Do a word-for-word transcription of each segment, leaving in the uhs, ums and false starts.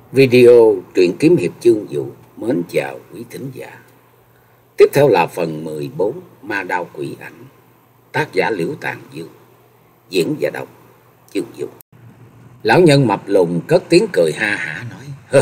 Video truyện kiếm hiệp chương vụ mến chào quý thính giả. Tiếp theo là phần mười bốn Ma Đao Quỷ Ảnh, tác giả Liễu Tàn Dương, diễn và đọc chương vụ. Lão nhân mập lùn cất tiếng cười ha hả nói: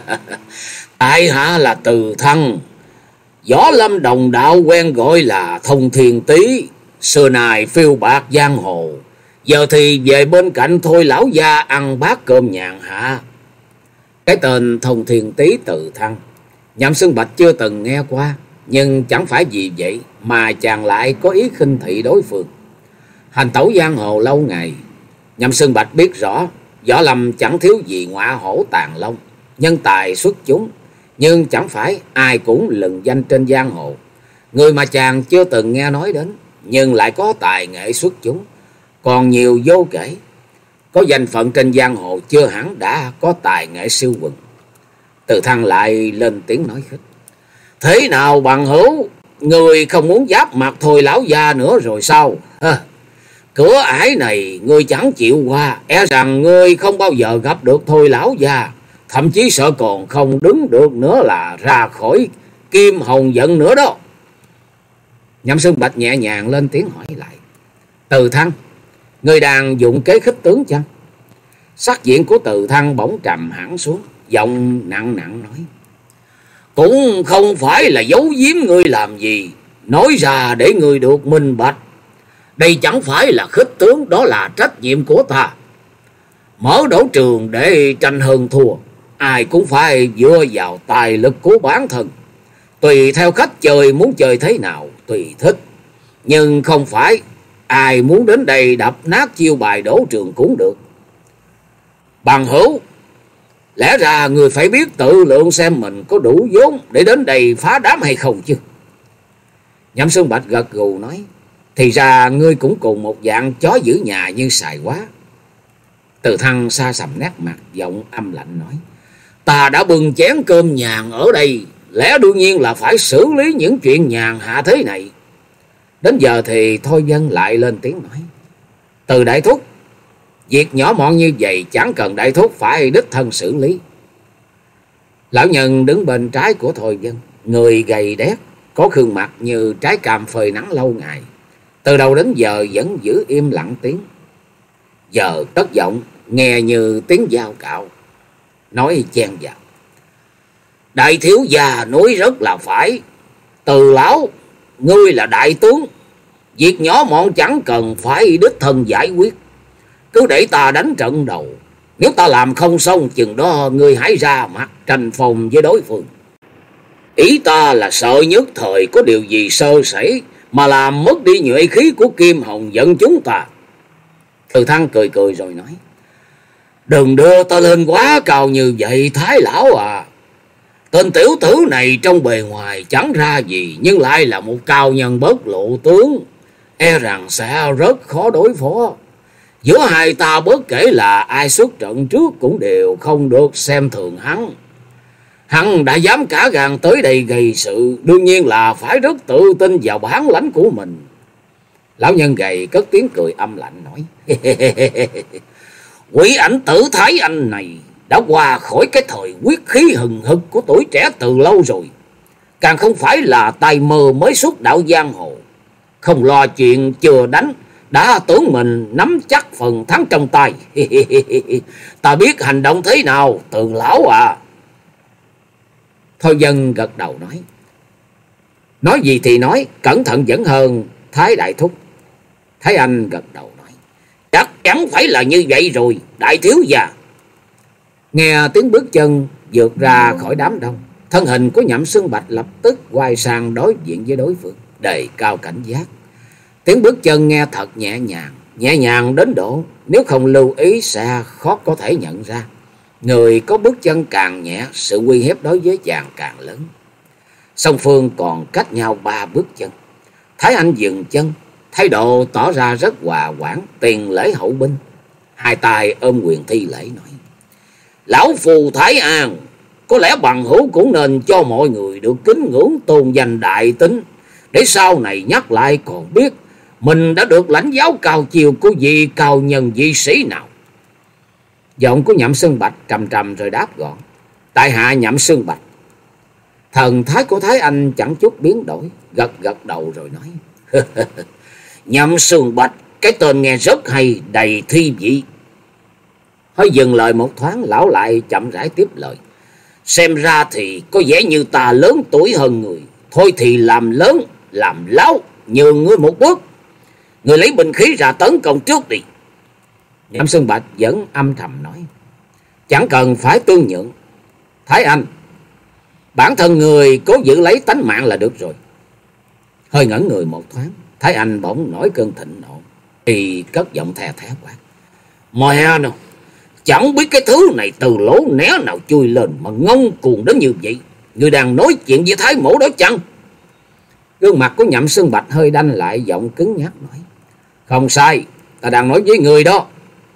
tại hạ là Từ Thăng, võ lâm đồng đạo quen gọi là Thông Thiên Tý, xưa nay phiêu bạc giang hồ, giờ thì về bên cạnh Thôi lão gia ăn bát cơm nhàn hạ. Cái tên Thông Thiên Tý Từ Thăng, Nhậm Xuân Bạch chưa từng nghe qua, nhưng chẳng phải vì vậy mà chàng lại có ý khinh thị đối phương. Hành tẩu giang hồ lâu ngày, Nhậm Xuân Bạch biết rõ võ lâm chẳng thiếu gì ngọa hổ tàn long, nhân tài xuất chúng, nhưng chẳng phải ai cũng lừng danh trên giang hồ. Người mà chàng chưa từng nghe nói đến nhưng lại có tài nghệ xuất chúng còn nhiều vô kể. Có danh phận trên giang hồ chưa hẳn đã có tài nghệ siêu quần. Từ Thăng lại lên tiếng nói khích: thế nào bằng hữu, người không muốn giáp mặt Thôi lão gia nữa rồi sao? À, cửa ải này ngươi chẳng chịu qua, e rằng ngươi không bao giờ gặp được Thôi lão gia, thậm chí sợ còn không đứng được nữa là ra khỏi Kim Hồng giận nữa đó. Nhậm Xuân Bạch nhẹ nhàng lên tiếng hỏi lại: Từ Thăng, ngươi đang dụng kế khích tướng chăng? Sắc diện của Từ Thăng bỗng trầm hẳn xuống, giọng nặng nặng nói: cũng không phải là giấu giếm ngươi làm gì, nói ra để ngươi được minh bạch. Đây chẳng phải là khích tướng, đó là trách nhiệm của ta. Mở đấu trường để tranh hơn thua, ai cũng phải dựa vào tài lực của bản thân. Tùy theo khách chơi muốn chơi thế nào tùy thích, nhưng không phải ai muốn đến đây đập nát chiêu bài đấu trường cũng được. Bằng hữu, lẽ ra người phải biết tự lượng xem mình có đủ vốn để đến đây phá đám hay không chứ. Nhậm Xuân Bạch gật gù nói: thì ra ngươi cũng cùng một dạng chó giữ nhà như Sài Quá. Từ Thăng xa sầm nét mặt, giọng âm lạnh nói: ta đã bưng chén cơm nhàn ở đây, lẽ đương nhiên là phải xử lý những chuyện nhàn hạ thế này. Đến giờ thì Thôi Dân lại lên tiếng nói: Từ đại thúc, việc nhỏ mọn như vậy chẳng cần đại thúc phải đích thân xử lý. Lão nhân đứng bên trái của Thôi Dân, người gầy đét, có gương mặt như trái cam phơi nắng lâu ngày, từ đầu đến giờ vẫn giữ im lặng tiếng. Giờ cất giọng nghe như tiếng dao cạo, nói chen vào: đại thiếu gia nói rất là phải. Từ lão, ngươi là đại tướng, việc nhỏ mọn chẳng cần phải đích thân giải quyết, cứ để ta đánh trận đầu. Nếu ta làm không xong, chừng đó ngươi hãy ra mặt tranh phòng với đối phương. Ý ta là sợ nhất thời có điều gì sơ sẩy mà làm mất đi nhuệ khí của Kim Hồng giận chúng ta. Từ Thăng cười cười rồi nói: đừng đưa ta lên quá cao như vậy Thái lão à. Tên tiểu tử này trong bề ngoài chẳng ra gì, nhưng lại là một cao nhân bất lộ tướng, e rằng sẽ rất khó đối phó. Giữa hai ta bất kể là ai xuất trận trước cũng đều không được xem thường hắn. Hắn đã dám cả gan tới đây gây sự, đương nhiên là phải rất tự tin vào bản lãnh của mình. Lão nhân gầy cất tiếng cười âm lạnh nói: Quỷ Ảnh Tử Thái anh này đã qua khỏi cái thời quyết khí hừng hực của tuổi trẻ từ lâu rồi, càng không phải là tay mơ mới xuất đạo giang hồ. Không lo chuyện chưa đánh đã tưởng mình nắm chắc phần thắng trong tay. Ta biết hành động thế nào Từ lão à. Thôi Dân gật đầu nói: nói gì thì nói, cẩn thận vẫn hơn Thái đại thúc. Thái Anh gật đầu nói: chắc chắn phải là như vậy rồi đại thiếu gia. Nghe tiếng bước chân vượt ra khỏi đám đông, thân hình của Nhậm Xuân Bạch lập tức quay sang đối diện với đối phương, đề cao cảnh giác. Tiếng bước chân nghe thật nhẹ nhàng, nhẹ nhàng đến độ nếu không lưu ý sẽ khó có thể nhận ra. Người có bước chân càng nhẹ, sự uy hiếp đối với chàng càng lớn. Song phương còn cách nhau ba bước chân. Thái Anh dừng chân, thái độ tỏ ra rất hòa quản, tiền lễ hậu binh, hai tay ôm quyền thi lễ nói: lão phù Thái An, có lẽ bằng hữu cũng nên cho mọi người được kính ngưỡng tôn danh đại tính, để sau này nhắc lại còn biết mình đã được lãnh giáo cao chiều của vị cao nhân vị sĩ nào. Giọng của Nhậm Xuân Bạch trầm trầm rồi đáp gọn: Tại hạ Nhậm Xương Bạch. Thần thái của Thái Anh chẳng chút biến đổi, gật gật đầu rồi nói: Nhậm Xương Bạch, cái tên nghe rất hay, đầy thi vị. Hơi dừng lời một thoáng, lão lại chậm rãi tiếp lời: Xem ra thì có vẻ như ta lớn tuổi hơn người. Thôi thì làm lớn, làm láo, nhường ngươi một bước. Người lấy binh khí ra tấn công trước đi. Nhậm Xương Bạch vẫn âm thầm nói: Chẳng cần phải tương nhượng. Thái Anh, bản thân người cố giữ lấy tánh mạng là được rồi. Hơi ngẩn người một thoáng, Thái Anh bỗng nổi cơn thịnh nộ, thì cất giọng the thé quát: Mẹ nào, chẳng biết cái thứ này từ lỗ né nào chui lên mà ngông cuồng đến như vậy. Người đang nói chuyện với Thái mổ đó chăng? Gương mặt của Nhậm Xương Bạch hơi đanh lại, giọng cứng nhắc nói: Không sai, ta đang nói với người đó.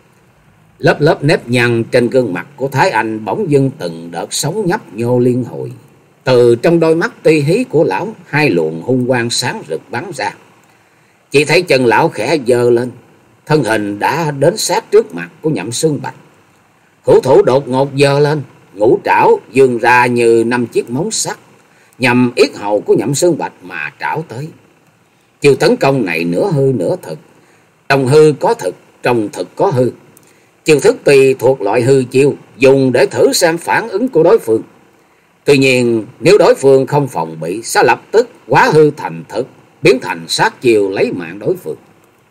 Lớp lớp nếp nhăn trên gương mặt của Thái Anh bỗng dưng từng đợt sóng nhấp nhô liên hồi. Từ trong đôi mắt ti hí của lão, hai luồng hung quang sáng rực bắn ra. Chỉ thấy chân lão khẽ giơ lên, thân hình đã đến sát trước mặt của Nhậm Xương Bạch. Hữu thủ đột ngột giơ lên, ngũ trảo vươn ra như năm chiếc móng sắt, nhằm yết hầu của Nhậm Xương Bạch mà trảo tới. Chiêu tấn công này nửa hư nửa thực, trong hư có thực, trong thực có hư. Chiêu thức tùy thuộc loại hư chiêu, dùng để thử xem phản ứng của đối phương. Tuy nhiên nếu đối phương không phòng bị, sẽ lập tức hóa hư thành thực, biến thành sát chiêu lấy mạng đối phương.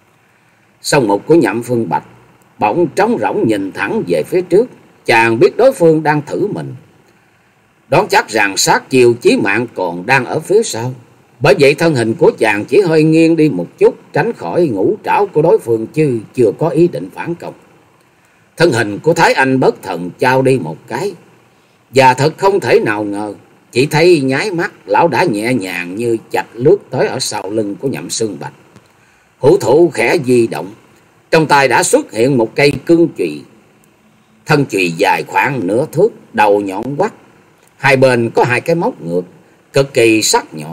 Song mục của Nhậm Phương Bạch bỗng trống rỗng nhìn thẳng về phía trước. Chàng biết đối phương đang thử mình, đoán chắc rằng sát chiêu chí mạng còn đang ở phía sau. Bởi vậy thân hình của chàng chỉ hơi nghiêng đi một chút, tránh khỏi ngũ trảo của đối phương, chứ chưa có ý định phản công. Thân hình của Thái Anh bất thần trao đi một cái, và thật không thể nào ngờ, chỉ thấy nháy mắt lão đã nhẹ nhàng như chạch lướt tới ở sau lưng của Nhậm Xương Bạch. Hữu thủ khẽ di động, trong tay đã xuất hiện một cây cương chùy. Thân chùy dài khoảng nửa thước, đầu nhọn quắt, hai bên có hai cái móc ngược cực kỳ sắc nhọn.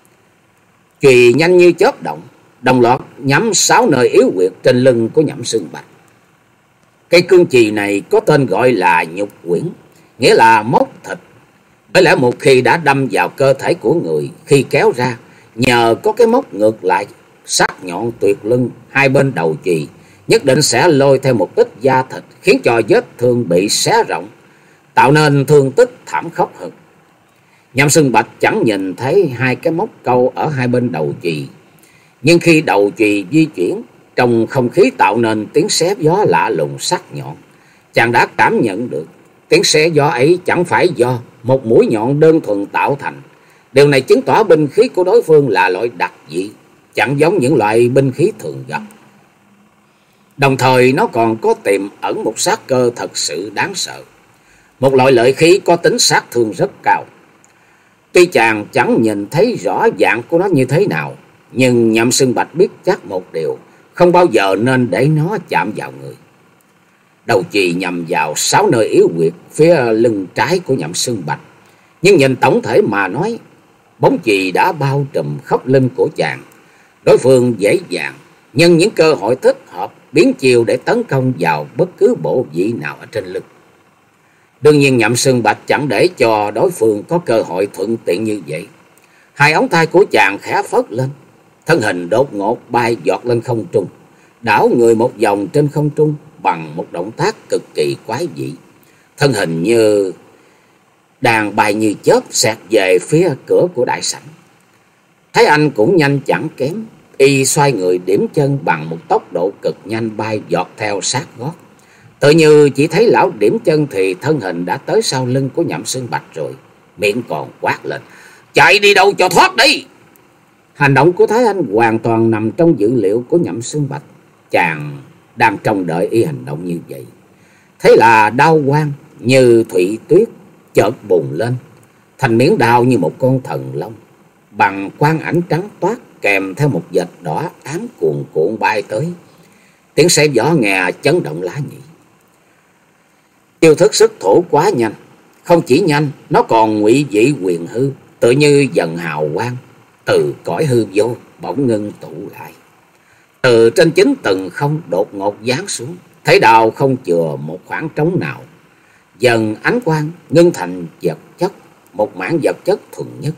Chùy nhanh như chớp động, đồng loạt nhắm sáu nơi yếu huyệt trên lưng của Nhậm Xương Bạch. Cây cương chùy này có tên gọi là nhục quyển, nghĩa là móc thịt. Bởi lẽ một khi đã đâm vào cơ thể của người, khi kéo ra, nhờ có cái móc ngược lại sắc nhọn tuyệt lưng hai bên đầu chùy, nhất định sẽ lôi theo một ít da thịt, khiến cho vết thương bị xé rộng, tạo nên thương tích thảm khốc hơn. Nhậm Xương Bạch chẳng nhìn thấy hai cái móc câu ở hai bên đầu chùy, nhưng khi đầu chùy di chuyển, trong không khí tạo nên tiếng xé gió lạ lùng sắc nhọn. Chàng đã cảm nhận được tiếng xé gió ấy chẳng phải do một mũi nhọn đơn thuần tạo thành. Điều này chứng tỏ binh khí của đối phương là loại đặc dị, chẳng giống những loại binh khí thường gặp. Đồng thời nó còn có tiềm ẩn một sát cơ thật sự đáng sợ, một loại lợi khí có tính sát thương rất cao. Tuy chàng chẳng nhìn thấy rõ dạng của nó như thế nào, nhưng Nhậm Xương Bạch biết chắc một điều, không bao giờ nên để nó chạm vào người. Đầu chùy nhằm vào sáu nơi yếu huyệt phía lưng trái của Nhậm Xương Bạch, nhưng nhìn tổng thể mà nói, bóng chùy đã bao trùm khắp lưng của chàng. Đối phương dễ dàng nhân những cơ hội thích hợp biến chiều để tấn công vào bất cứ bộ vị nào ở trên lưng. Đương nhiên Nhậm Xương Bạch chẳng để cho đối phương có cơ hội thuận tiện như vậy. Hai ống tay của chàng khẽ phất lên, thân hình đột ngột bay giọt lên không trung, đảo người một vòng trên không trung bằng một động tác cực kỳ quái dị. Thân hình như đang bay như chớp xẹt về phía cửa của đại sảnh. Thái Anh cũng nhanh chẳng kém, y xoay người điểm chân bằng một tốc độ cực nhanh, bay giọt theo sát gót. Tự như chỉ thấy lão điểm chân thì thân hình đã tới sau lưng của Nhậm Xương Bạch rồi, miệng còn quát lên: Chạy đi đâu cho thoát đi! Hành động của Thái Anh hoàn toàn nằm trong dữ liệu của Nhậm Xương Bạch. Chàng đang trông đợi y hành động như vậy. Thế là đao quang như thủy tuyết chợt bùng lên, thành miếng đao như một con thần long, bằng quang ảnh trắng toát kèm theo một vệt đỏ ám cuồn cuộn bay tới. Tiếng xé gió nghe chấn động lá nhị. Chiêu thức sức thổ quá nhanh, không chỉ nhanh, nó còn ngụy dị quyền hư, tự như dần hào quang từ cõi hư vô bỗng ngưng tụ lại. Từ trên chín tầng không đột ngột giáng xuống, thấy đào không chừa một khoảng trống nào, dần ánh quang ngưng thành vật chất, một mảng vật chất thuần nhất.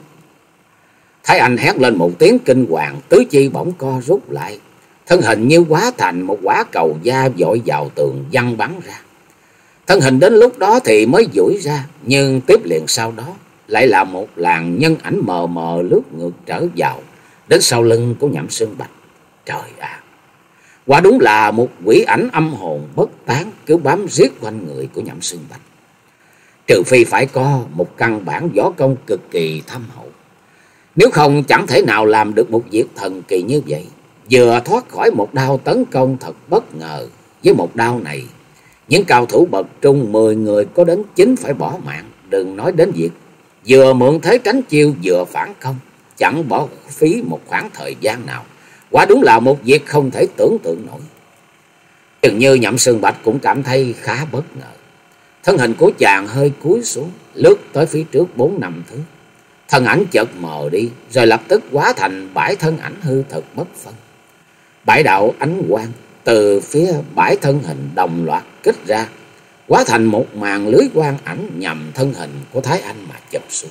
Thái Anh hét lên một tiếng kinh hoàng, tứ chi bỗng co rút lại, thân hình như hóa thành một quả cầu da vội vào tường văng bắn ra. Thân hình đến lúc đó thì mới duỗi ra, nhưng tiếp liền sau đó lại là một làn nhân ảnh mờ mờ lướt ngược trở vào đến sau lưng của Nhậm Sơn Bạch. Trời ạ! À, quả đúng là một quỷ ảnh âm hồn bất tán cứ bám riết quanh người của Nhậm Sơn Bạch. Trừ phi phải có một căn bản võ công cực kỳ thâm hậu, nếu không chẳng thể nào làm được một việc thần kỳ như vậy. Vừa thoát khỏi một đao tấn công thật bất ngờ, với một đao này những cao thủ bậc trung mười người có đến chín phải bỏ mạng, đừng nói đến việc vừa mượn thế tránh chiêu vừa phản công, chẳng bỏ phí một khoảng thời gian nào. Quả đúng là một việc không thể tưởng tượng nổi. Dường như Nhậm Sơn Bạch cũng cảm thấy khá bất ngờ. Thân hình của chàng hơi cúi xuống, lướt tới phía trước bốn năm thước. Thân ảnh chợt mờ đi, rồi lập tức hóa thành bãi thân ảnh hư thực bất phân. Bãi đạo ánh quang từ phía bãi thân hình đồng loạt kích ra, hóa thành một màn lưới quang ảnh nhằm thân hình của Thái Anh mà chụp xuống.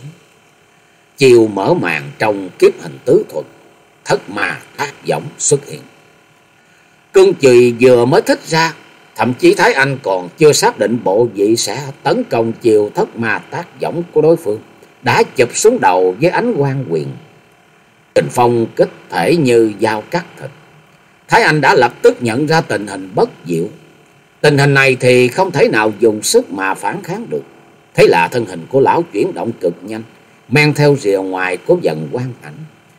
Chiều mở màn trong kiếp hình tứ thuật, thất ma tác võng xuất hiện. Cương Chùy vừa mới thích ra, thậm chí Thái Anh còn chưa xác định bộ vị sẽ tấn công chiều thất ma tác võng của đối phương, đã chụp xuống đầu với ánh quang quyền. Kình phong kích thể như dao cắt thịt. Thái Anh đã lập tức nhận ra tình hình bất diệu. Tình hình này thì không thể nào dùng sức mà phản kháng được. Thế là thân hình của lão chuyển động cực nhanh, men theo rìa ngoài của dần quang ảnh.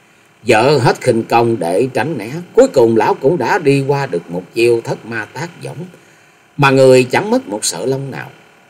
Dở hết khinh công để tránh né, cuối cùng lão cũng đã đi qua được một chiêu thất ma tác võng, mà người chẳng mất một sợi lông nào.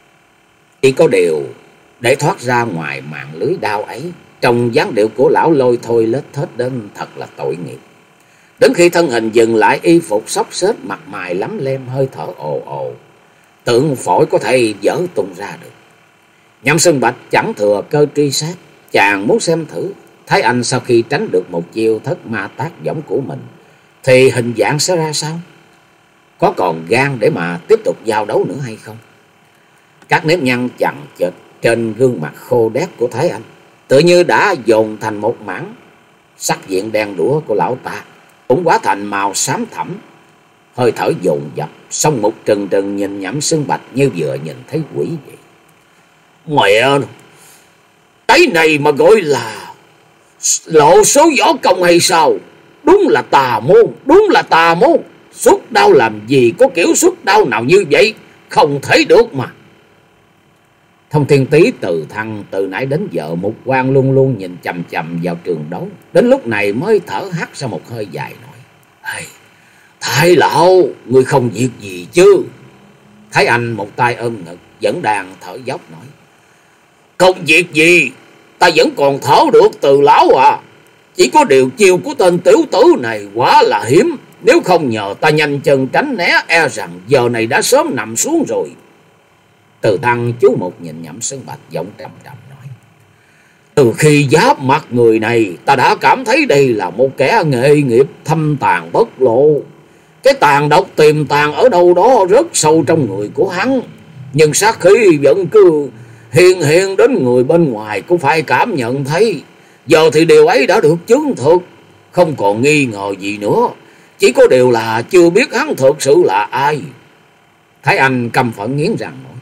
Chỉ có điều để thoát ra ngoài mạng lưới đao ấy, trong dáng điệu của lão lôi thôi lết thết đến thật là tội nghiệp. Đến khi thân hình dừng lại, y phục xốc xếch, mặt mày lấm lem, hơi thở ồ ồ, tưởng phổi có thể vỡ tung ra được. Nhậm Sơn Bạch chẳng thừa cơ truy sát, chàng muốn xem thử Thái Anh sau khi tránh được một chiêu thất ma tác võng của mình thì hình dạng sẽ ra sao, có còn gan để mà tiếp tục giao đấu nữa hay không. Các nếp nhăn chằng chịt trên gương mặt khô đét của Thái Anh tự như đã dồn thành một mảng. Sắc diện đen đũa của lão ta cũng hóa thành màu xám thẳm, hơi thở dồn dập, song một trừng trừng nhìn Nhậm Sơn Bạch như vừa nhìn thấy quỷ vậy. Mẹ, cái này mà gọi là lộ số võ công hay sao? Đúng là tà môn, đúng là tà môn. Xuất đao làm gì có kiểu xuất đao nào như vậy, không thấy được mà. Thông Thiên Tý từ thăng từ nãy đến giờ một quan luôn luôn nhìn chằm chằm vào trường đấu, đến lúc này mới thở hắt ra một hơi dài nói: hey, Thái lão, ngươi không việc gì chứ? Thái Anh một tay ôm ngực, vẫn đang thở dốc nói: Không việc gì, ta vẫn còn thở được Từ lão à. Chỉ có điều chiêu của tên tiểu tử này quá là hiếm, nếu không nhờ ta nhanh chân tránh né, e rằng giờ này đã sớm nằm xuống rồi. Từ Thăng chú một nhìn Nhậm Sơn Bạch, giọng trầm trầm nói: Từ khi giáp mặt người này, ta đã cảm thấy đây là một kẻ nghệ nghiệp thâm tàn bất lộ. Cái tàn độc tiềm tàng ở đâu đó rất sâu trong người của hắn, nhưng sát khí vẫn cứ hiện hiện đến người bên ngoài cũng phải cảm nhận thấy. Giờ thì điều ấy đã được chứng thực, không còn nghi ngờ gì nữa. Chỉ có điều là chưa biết hắn thực sự là ai. Thái Anh căm phẫn nghiến răng nói: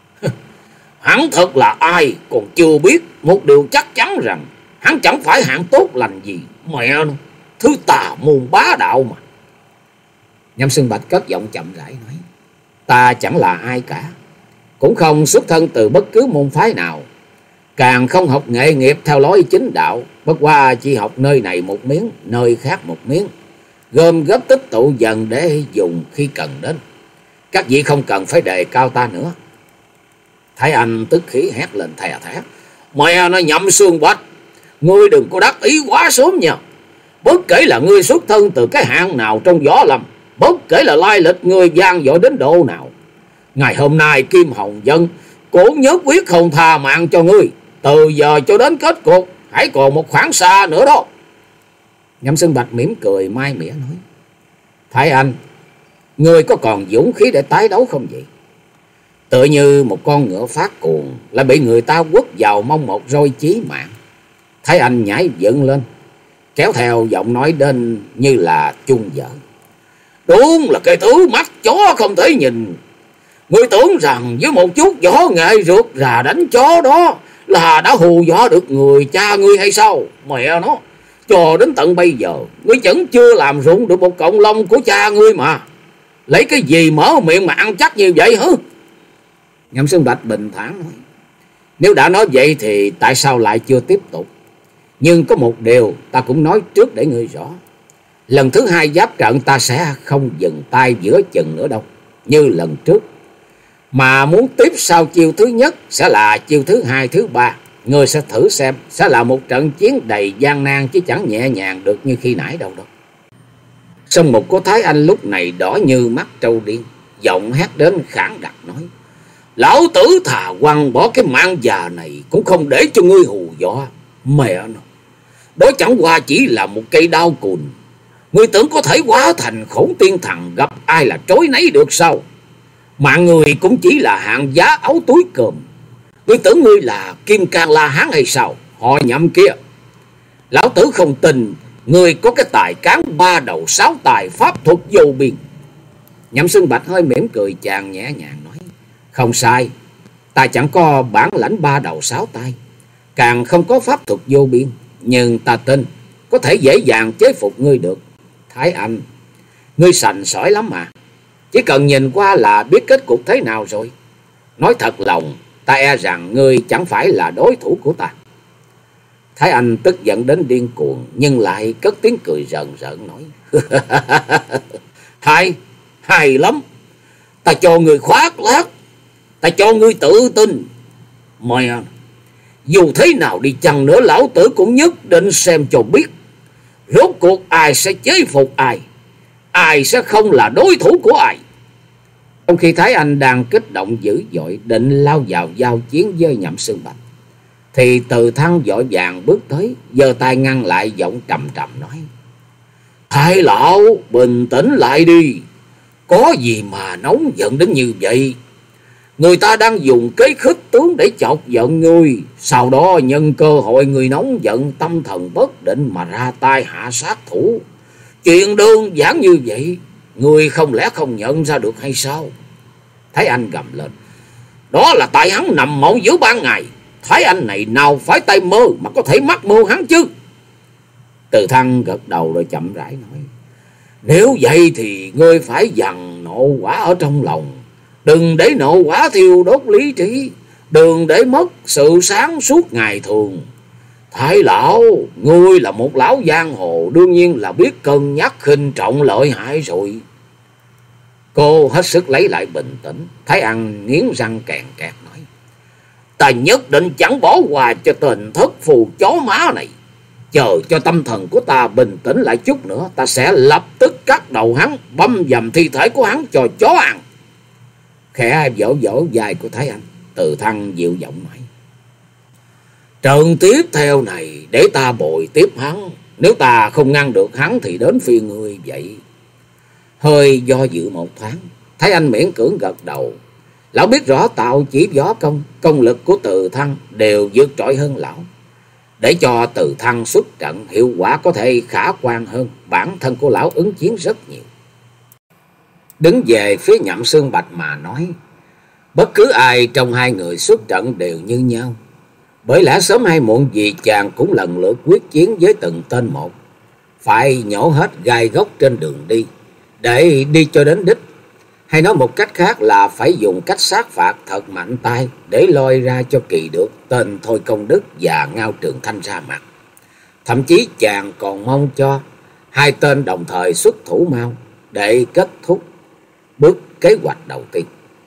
Hắn thật là ai còn chưa biết. Một điều chắc chắn rằng hắn chẳng phải hạng tốt lành gì. Mẹ nó, thứ tà môn bá đạo mà. Nhậm Sơn Bạch cất giọng chậm rãi nói: Ta chẳng là ai cả, cũng không xuất thân từ bất cứ môn phái nào, càng không học nghệ nghiệp theo lối chính đạo. Bất qua chỉ học nơi này một miếng, nơi khác một miếng, gom góp tích tụ dần để dùng khi cần đến. Các vị không cần phải đề cao ta nữa. Thái Anh tức khí hét lên thè thét: Mẹ nó Nhậm Sơn Bạch, ngươi đừng có đắc ý quá sớm nha. Bất kể là ngươi xuất thân từ cái hạng nào trong võ lâm, bất kể là lai lịch ngươi gian dội đến độ nào, ngày hôm nay Kim Hồng Dân cũng nhất quyết không tha mạng cho ngươi. Từ giờ cho đến kết cục hãy còn một khoảng xa nữa đó. Nhậm Sơn Bạch mỉm cười mai mỉa nói: Thái Anh, ngươi có còn dũng khí để tái đấu không vậy? Tựa như một con ngựa phát cuồng lại bị người ta quất vào mông một roi chí mạng. Thái Anh nhảy dựng lên, kéo theo giọng nói đến như là chung vợ. Đúng là cái thứ mắt chó không thể nhìn. Ngươi tưởng rằng với một chút võ nghệ rượt rà đánh chó đó là đã hù dọa được người cha ngươi hay sao? Mẹ nó, cho đến tận bây giờ ngươi vẫn chưa làm rụng được một cọng lông của cha ngươi mà. Lấy cái gì mở miệng mà ăn chắc như vậy hả? Nhậm Sơn Bạch bình thản nói. Nếu đã nói vậy thì tại sao lại chưa tiếp tục? Nhưng có một điều ta cũng nói trước để ngươi rõ. Lần thứ hai giáp trận ta sẽ không dừng tay giữa chừng nữa đâu, như lần trước. Mà muốn tiếp sau chiêu thứ nhất sẽ là chiêu thứ hai, thứ ba. Ngươi sẽ thử xem, sẽ là một trận chiến đầy gian nan chứ chẳng nhẹ nhàng được như khi nãy đâu đâu. Song một của Thái Anh lúc này đỏ như mắt trâu điên, giọng hét đến khản đặc nói. Lão tử thà quăng bỏ cái mạng già này cũng không để cho ngươi hù dọa. Mẹ nó, đó chẳng qua chỉ là một cây đao cùn. Ngươi tưởng có thể hóa thành khổng tiên thần gặp ai là trối nấy được sao? Mạng người cũng chỉ là hạng giá áo túi cơm. Ngươi tưởng ngươi là Kim Cang La Hán hay sao? Họ Nhậm kia, lão tử không tin ngươi có cái tài cán ba đầu sáu tài pháp thuật vô biên. Nhậm Sơn Bạch hơi mỉm cười chàng nhẹ nhàng nói. Không sai, ta chẳng có bản lãnh ba đầu sáu tay, càng không có pháp thuật vô biên, nhưng ta tin có thể dễ dàng chế phục ngươi được. Thái Anh, ngươi sành sỏi lắm mà, chỉ cần nhìn qua là biết kết cục thế nào rồi. Nói thật lòng, ta e rằng ngươi chẳng phải là đối thủ của ta. Thái Anh tức giận đến điên cuồng, nhưng lại cất tiếng cười rợn rợn nói. Hay, hay lắm, ta cho ngươi khoác lác, ta cho ngươi tự tin. Mày à, dù thế nào đi chăng nữa, lão tử cũng nhất định xem cho biết rốt cuộc ai sẽ chế phục ai, ai sẽ không là đối thủ của ai. Trong khi Thái Anh đang kích động dữ dội định lao vào giao chiến với Nhậm Sơn Bạch, thì Từ Thăng vội vàng bước tới, giơ tay ngăn lại, giọng trầm trầm nói. Thái lão, bình tĩnh lại đi, có gì mà nóng giận đến như vậy? Người ta đang dùng kế khích tướng để chọc giận ngươi, sau đó nhân cơ hội người nóng giận tâm thần bất định mà ra tay hạ sát thủ. Chuyện đơn giản như vậy, ngươi không lẽ không nhận ra được hay sao? Thái Anh gầm lên. Đó là tại hắn nằm mộng giữa ban ngày. Thái Anh này nào phải tay mơ mà có thể mắc mưu hắn chứ? Từ Thăng gật đầu rồi chậm rãi nói. Nếu vậy thì ngươi phải dằn nộ quả ở trong lòng, đừng để nộ quả thiêu đốt lý trí, đừng để mất sự sáng suốt ngày thường. Thái lão, ngươi là một lão giang hồ, đương nhiên là biết cân nhắc khinh trọng lợi hại rồi. Cô hết sức lấy lại bình tĩnh. Thái Anh nghiến răng kèn kẹt nói. Ta nhất định chẳng bỏ qua cho tên thất phù chó má này. Chờ cho tâm thần của ta bình tĩnh lại chút nữa, ta sẽ lập tức cắt đầu hắn, băm dầm thi thể của hắn cho chó ăn. Khẽ vỗ vỗ vai của Thái Anh, Từ Thăng dịu giọng nói. Trận tiếp theo này để ta bồi tiếp hắn. Nếu ta không ngăn được hắn thì đến phiên ngươi vậy. Hơi do dự một thoáng, Thái Anh miễn cưỡng gật đầu. Lão biết rõ tạo chỉ võ công, công lực của Từ Thăng đều vượt trội hơn lão. Để cho Từ Thăng xuất trận, hiệu quả có thể khả quan hơn, bản thân của lão ứng chiến rất nhiều. Đứng về phía Nhậm Sơn Bạch mà nói, bất cứ ai trong hai người xuất trận đều như nhau. Bởi lẽ sớm hay muộn gì chàng cũng lần lượt quyết chiến với từng tên một, phải nhổ hết gai gốc trên đường đi để đi cho đến đích. Hay nói một cách khác là phải dùng cách sát phạt thật mạnh tay để lôi ra cho kỳ được tên Thôi Công Đức và Ngao Trường Thanh ra mặt. Thậm chí chàng còn mong cho hai tên đồng thời xuất thủ mau để kết thúc bước kế hoạch đầu tiên.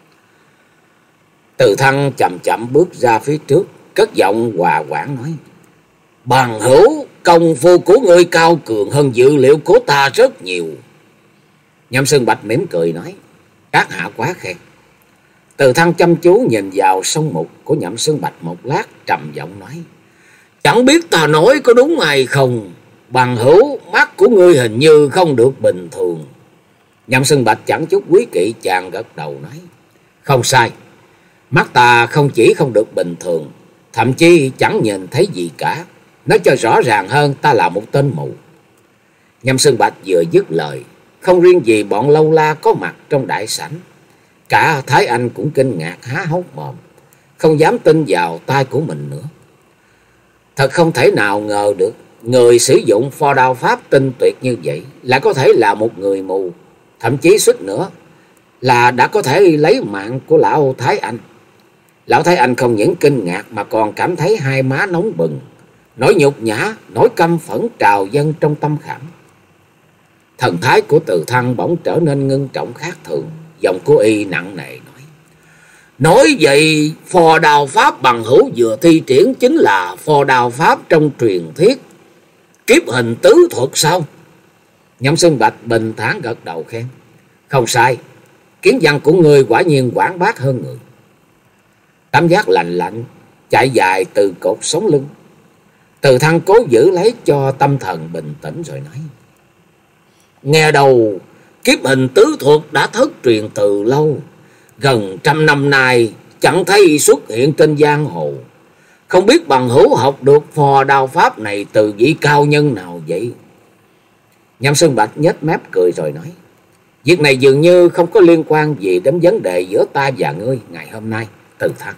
Từ Thăng chậm chậm bước ra phía trước, cất giọng hòa quảng nói. Bằng hữu, công phu của ngươi cao cường hơn dự liệu của ta rất nhiều. Nhậm Sơn Bạch mỉm cười nói. Các hạ quá khen. Từ Thăng chăm chú nhìn vào song mục của Nhậm Sơn Bạch một lát, trầm giọng nói. Chẳng biết ta nói có đúng hay không? Bằng hữu, mắt của ngươi hình như không được bình thường. Nhậm Sơn Bạch chẳng chút quý kỵ, chàng gật đầu nói. Không sai, Mắt ta không chỉ không được bình thường, thậm chí chẳng nhìn thấy gì cả. Nói cho rõ ràng hơn, ta là một tên mù. Nhâm Xương Bạch vừa dứt lời, không riêng gì bọn lâu la có mặt trong đại sảnh, cả Thái Anh cũng kinh ngạc há hốc mồm, không dám tin vào tai của mình nữa. Thật không thể nào ngờ được, người sử dụng phò đao pháp tinh tuyệt như vậy lại có thể là một người mù, thậm chí suýt nữa là đã có thể lấy mạng của lão Thái Anh. Lão Thái Anh không những kinh ngạc mà còn cảm thấy hai má nóng bừng, nỗi nhục nhã, nỗi căm phẫn trào dâng trong tâm khảm. Thần thái của Từ Thăng bỗng trở nên ngưng trọng khác thường, giọng của y nặng nề nói: Nói vậy, phò đao pháp bằng hữu vừa thi triển chính là phò đao pháp trong truyền thuyết kiếp hình tứ thuật sao? Nhâm Xương Bạch bình thản gật đầu khen: Không sai, kiến văn của ngươi quả nhiên quảng bác hơn người. Cảm giác lạnh lạnh chạy dài từ cột sống lưng. Từ Thăng cố giữ lấy cho tâm thần bình tĩnh rồi nói: Nghe đầu kiếp hình tứ thuật đã thất truyền từ lâu, gần trăm năm nay chẳng thấy xuất hiện trên giang hồ. Không biết bằng hữu học được phò đao pháp này từ vị cao nhân nào vậy? Nhâm Xương Bạch nhếch mép cười rồi nói: Việc này dường như không có liên quan gì đến vấn đề giữa ta và ngươi ngày hôm nay, Từ Thăng.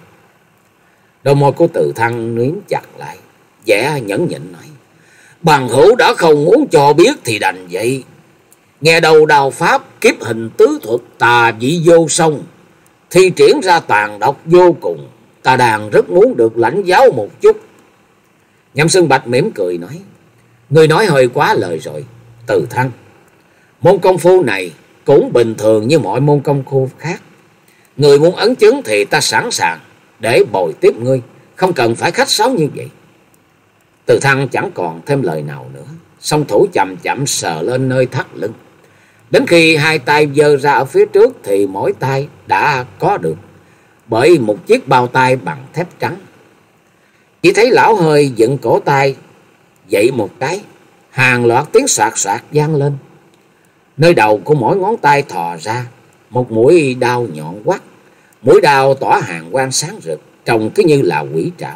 Đôi môi của Từ Thăng níu chặt lại, vẻ nhẫn nhịn nói: Bằng hữu đã không muốn cho biết thì đành vậy. Nghe đầu đao pháp kiếp hình tứ thuật tà dị vô song, thi triển ra tàn độc vô cùng, ta đang rất muốn được lãnh giáo một chút. Nhâm Xương Bạch mỉm cười nói: Ngươi nói hơi quá lời rồi, Từ Thăng. Môn công phu này cũng bình thường như mọi môn công phu khác. Người muốn ấn chứng thì ta sẵn sàng để bồi tiếp ngươi, không cần phải khách sáo như vậy. Từ Thăng chẳng còn thêm lời nào nữa, song thủ chậm chậm sờ lên nơi thắt lưng. Đến khi hai tay giơ ra ở phía trước thì mỗi tay đã có được bởi một chiếc bao tay bằng thép trắng. Chỉ thấy lão hơi dựng cổ tay dậy một cái, hàng loạt tiếng soạt soạt vang lên. Nơi đầu của mỗi ngón tay thò ra một mũi đao nhọn quắt, mũi đao tỏa hàng quang sáng rực, trông cứ như là quỷ trảo.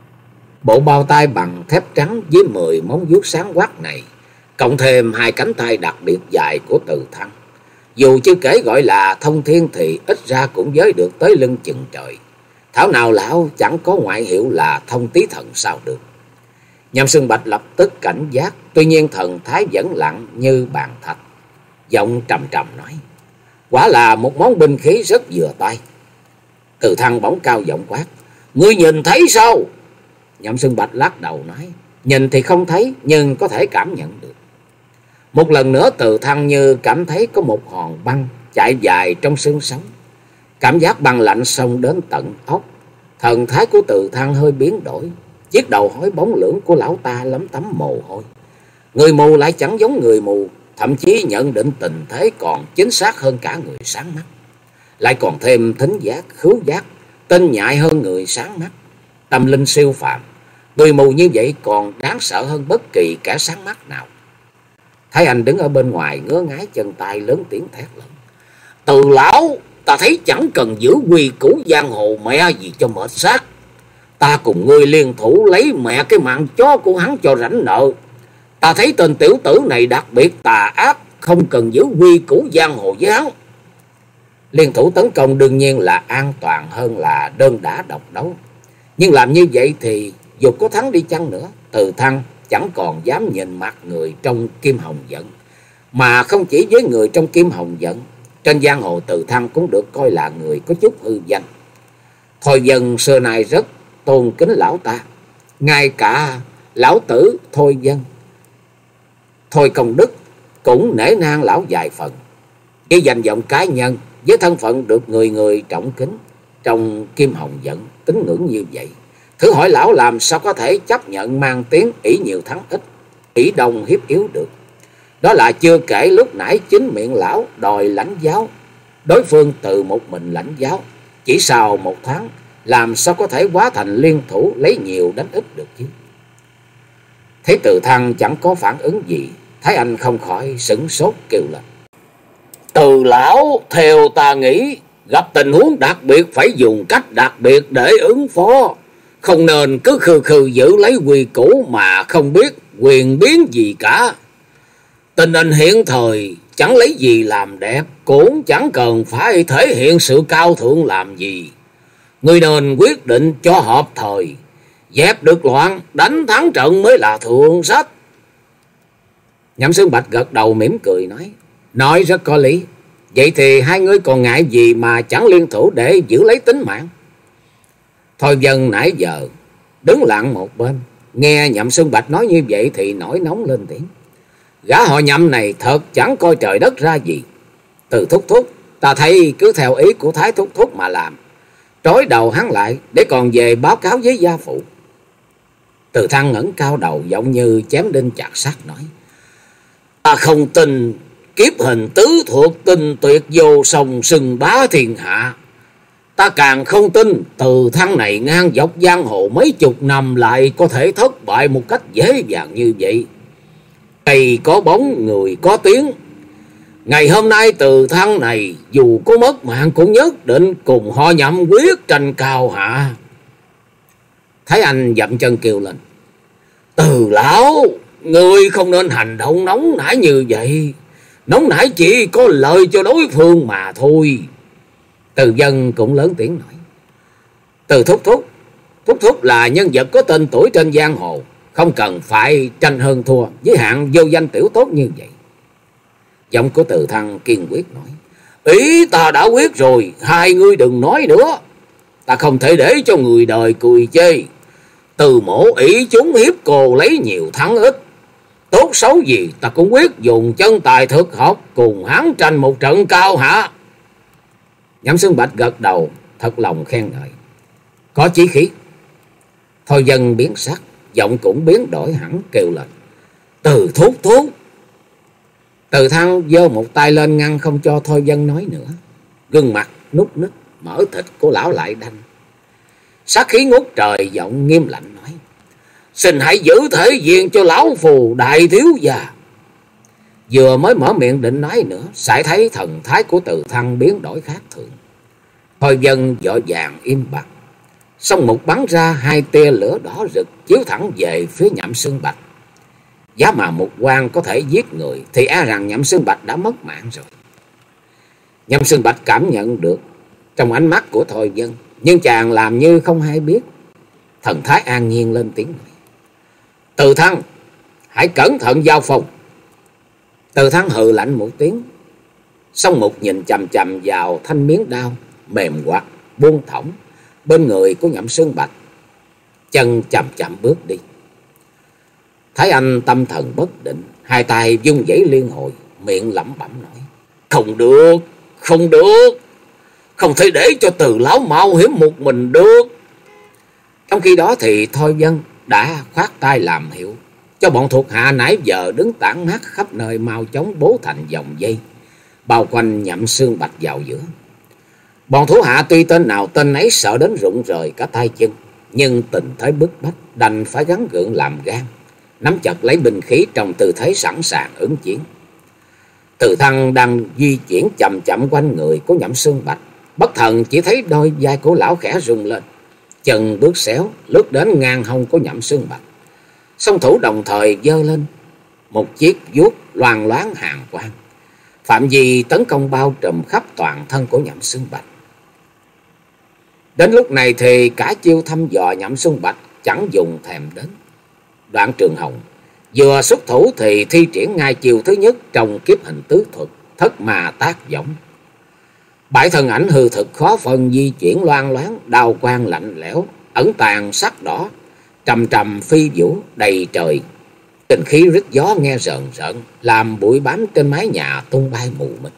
Bộ bao tay bằng thép trắng với mười móng vuốt sáng quắc này, cộng thêm hai cánh tay đặc biệt dài của Từ Thăng, dù chưa kể gọi là thông thiên thì ít ra cũng giới được tới lưng chừng trời. Thảo nào lão chẳng có ngoại hiệu là Thông Tí Thần sao được. Nhâm Xương Bạch lập tức cảnh giác, tuy nhiên thần thái vẫn lặng như bàn thạch, giọng trầm trầm nói: Quả là một món binh khí rất vừa tay. Từ Thăng bỗng cao giọng quát: Ngươi nhìn thấy sao? Nhâm Xương Bạch lắc đầu nói: Nhìn thì không thấy, nhưng có thể cảm nhận được. Một lần nữa Từ Thăng như cảm thấy có một hòn băng chạy dài trong xương sống. Cảm giác băng lạnh xông đến tận óc. Thần thái của Từ Thăng hơi biến đổi. Chiếc đầu hói bóng lưỡng của lão ta lấm tấm mồ hôi. Người mù lại chẳng giống người mù, thậm chí nhận định tình thế còn chính xác hơn cả người sáng mắt. Lại còn thêm thính giác, khứu giác, tinh nhạy hơn người sáng mắt. Tâm linh siêu phàm, người mù như vậy còn đáng sợ hơn bất kỳ kẻ sáng mắt nào. Thái Anh đứng ở bên ngoài ngứa ngáy chân tay lớn tiếng thét lên: Từ lão, ta thấy chẳng cần giữ quy củ giang hồ mẹ gì cho mệt xác. Ta cùng ngươi liên thủ lấy mẹ cái mạng chó của hắn cho rảnh nợ. Ta thấy tên tiểu tử này đặc biệt tà ác, không cần giữ quy củ giang hồ với hắn. Liên thủ tấn công đương nhiên là an toàn hơn là đơn đả độc đấu. Nhưng làm như vậy thì dù có thắng đi chăng nữa, Từ Thăng chẳng còn dám nhìn mặt người trong Kim Hồng Giận. Mà không chỉ với người trong Kim Hồng Giận, trên giang hồ Từ Thăng cũng được coi là người có chút hư danh. Thôi Dân xưa nay rất tôn kính lão ta. Ngay cả lão tử Thôi Dân, Thôi Công Đức cũng nể nang lão vài phần. Với danh vọng cá nhân, với thân phận được người người trọng kính trong Kim Hồng Giận tín ngưỡng như vậy, thử hỏi lão làm sao có thể chấp nhận mang tiếng ỷ nhiều thắng ít, ỷ đông hiếp yếu được. Đó là chưa kể lúc nãy chính miệng lão đòi lãnh giáo, đối phương từ một mình lãnh giáo, chỉ sau một tháng làm sao có thể hóa thành liên thủ lấy nhiều đánh ít được chứ. Thấy Từ Thăng chẳng có phản ứng gì, Thái Anh không khỏi sửng sốt kêu lên: Từ lão, theo ta nghĩ gặp tình huống đặc biệt phải dùng cách đặc biệt để ứng phó. Không nên cứ khư khư giữ lấy quy củ mà không biết quyền biến gì cả. Tình hình hiện thời chẳng lấy gì làm đẹp, cũng chẳng cần phải thể hiện sự cao thượng làm gì. Người nên quyết định cho hợp thời, dẹp được loạn, đánh thắng trận mới là thượng sách. Nhậm Xương Bạch gật đầu mỉm cười nói, nói rất có lý. Vậy thì hai ngươi còn ngại gì mà chẳng liên thủ để giữ lấy tính mạng? Thôi Vân nãy giờ đứng lặng một bên, nghe Nhậm Xương Bạch nói như vậy thì nổi nóng lên tiếng. Gã họ Nhậm này thật chẳng coi trời đất ra gì. Từ thúc thúc, ta thấy cứ theo ý của Thái thúc thúc mà làm. Trói đầu hắn lại để còn về báo cáo với gia phụ. Từ Thăng ngẩng cao đầu giọng như chém đinh chặt sắt nói, ta không tin kiếp hình tứ thuộc tinh tuyệt vô song sừng bá thiên hạ. Ta càng không tin Từ Thăng này ngang dọc giang hồ mấy chục năm lại có thể thất bại một cách dễ dàng như vậy. Cây có bóng người có tiếng. Ngày hôm nay Từ Thăng này dù có mất mạng cũng nhất định cùng họ Nhậm quyết tranh cao hạ. Thái Anh dậm chân kêu lên, Từ lão, ngươi không nên hành động nóng nảy như vậy. Nóng nảy chỉ có lợi cho đối phương mà thôi. Từ Dân cũng lớn tiếng nói, Từ thúc thúc, thúc thúc là nhân vật có tên tuổi trên giang hồ, không cần phải tranh hơn thua với hạng vô danh tiểu tốt như vậy. Giọng của Từ Thăng kiên quyết nói, ý ta đã quyết rồi, hai ngươi đừng nói nữa. Ta không thể để cho người đời cười chê. Từ mổ ý chúng hiếp cô lấy nhiều thắng ít. Tốt xấu gì ta cũng quyết dùng chân tài thực học cùng hắn tranh một trận cao hạ. Nhậm Xương Bạch gật đầu thật lòng khen ngợi, có chí khí. Thôi Dân biến sắc, giọng cũng biến đổi hẳn kêu lên, Từ thúc thúc. Từ Thăng giơ một tay lên ngăn không cho Thôi Dân nói nữa. Gương mặt nút nít, mỡ thịt của lão lại đanh. Sát khí ngút trời, giọng nghiêm lạnh nói, xin hãy giữ thể diện cho lão phù đại thiếu gia. Vừa mới mở miệng định nói nữa, sẽ thấy thần thái của Từ Thăng biến đổi khác thường. Thôi Dân vội vàng im bặt, song mục bắn ra hai tia lửa đỏ rực chiếu thẳng về phía Nhậm Xương Bạch. Giá mà một quan có thể giết người thì e rằng Nhậm Xương Bạch đã mất mạng rồi. Nhậm Xương Bạch cảm nhận được trong ánh mắt của Thôi Dân, nhưng chàng làm như không hay biết, thần thái an nhiên lên tiếng nói, Từ Thăng, hãy cẩn thận giao phong. Từ Thăng hừ lạnh một tiếng, song mục nhìn chằm chằm vào thanh miếng đao mềm quặt buông thõng bên người của Nhậm Xương Bạch, chân chậm chậm bước đi. Thái Anh tâm thần bất định, hai tay vung vẩy liên hồi, miệng lẩm bẩm nói, không được, không được, không thể để cho Từ lão mạo hiểm một mình được. Trong khi đó thì Thôi Dân đã khoát tay làm hiệu cho bọn thuộc hạ nãy giờ đứng tản mát khắp nơi mau chóng bố thành vòng dây bao quanh Nhậm Xương Bạch vào giữa. Bọn thủ hạ tuy tên nào tên ấy sợ đến rụng rời cả tay chân, nhưng tình thế bức bách đành phải gắng gượng làm gan, nắm chặt lấy binh khí trong tư thế sẵn sàng ứng chiến. Từ Thăng đang di chuyển chậm chậm quanh người của Nhậm Xương Bạch, bất thần chỉ thấy đôi vai của lão khẽ rung lên, chân bước xéo lướt đến ngang hông của Nhậm Xương Bạch, song thủ đồng thời giơ lên một chiếc vuốt loang loáng hàn quang, phạm vi tấn công bao trùm khắp toàn thân của Nhậm Xương Bạch. Đến lúc này thì cả chiêu thăm dò Nhậm Xương Bạch chẳng dùng thèm đến. Đoạn Trường Hồng vừa xuất thủ thì thi triển ngay chiêu thứ nhất trong kiếp hình tứ thuật thất mà tác võng. Bãi thân ảnh hư thực khó phân di chuyển loang loáng, đao quang lạnh lẽo ẩn tàng sắc đỏ, trầm trầm phi vũ đầy trời. Kinh khí rít gió nghe rợn rợn, làm bụi bám trên mái nhà tung bay mù mịt.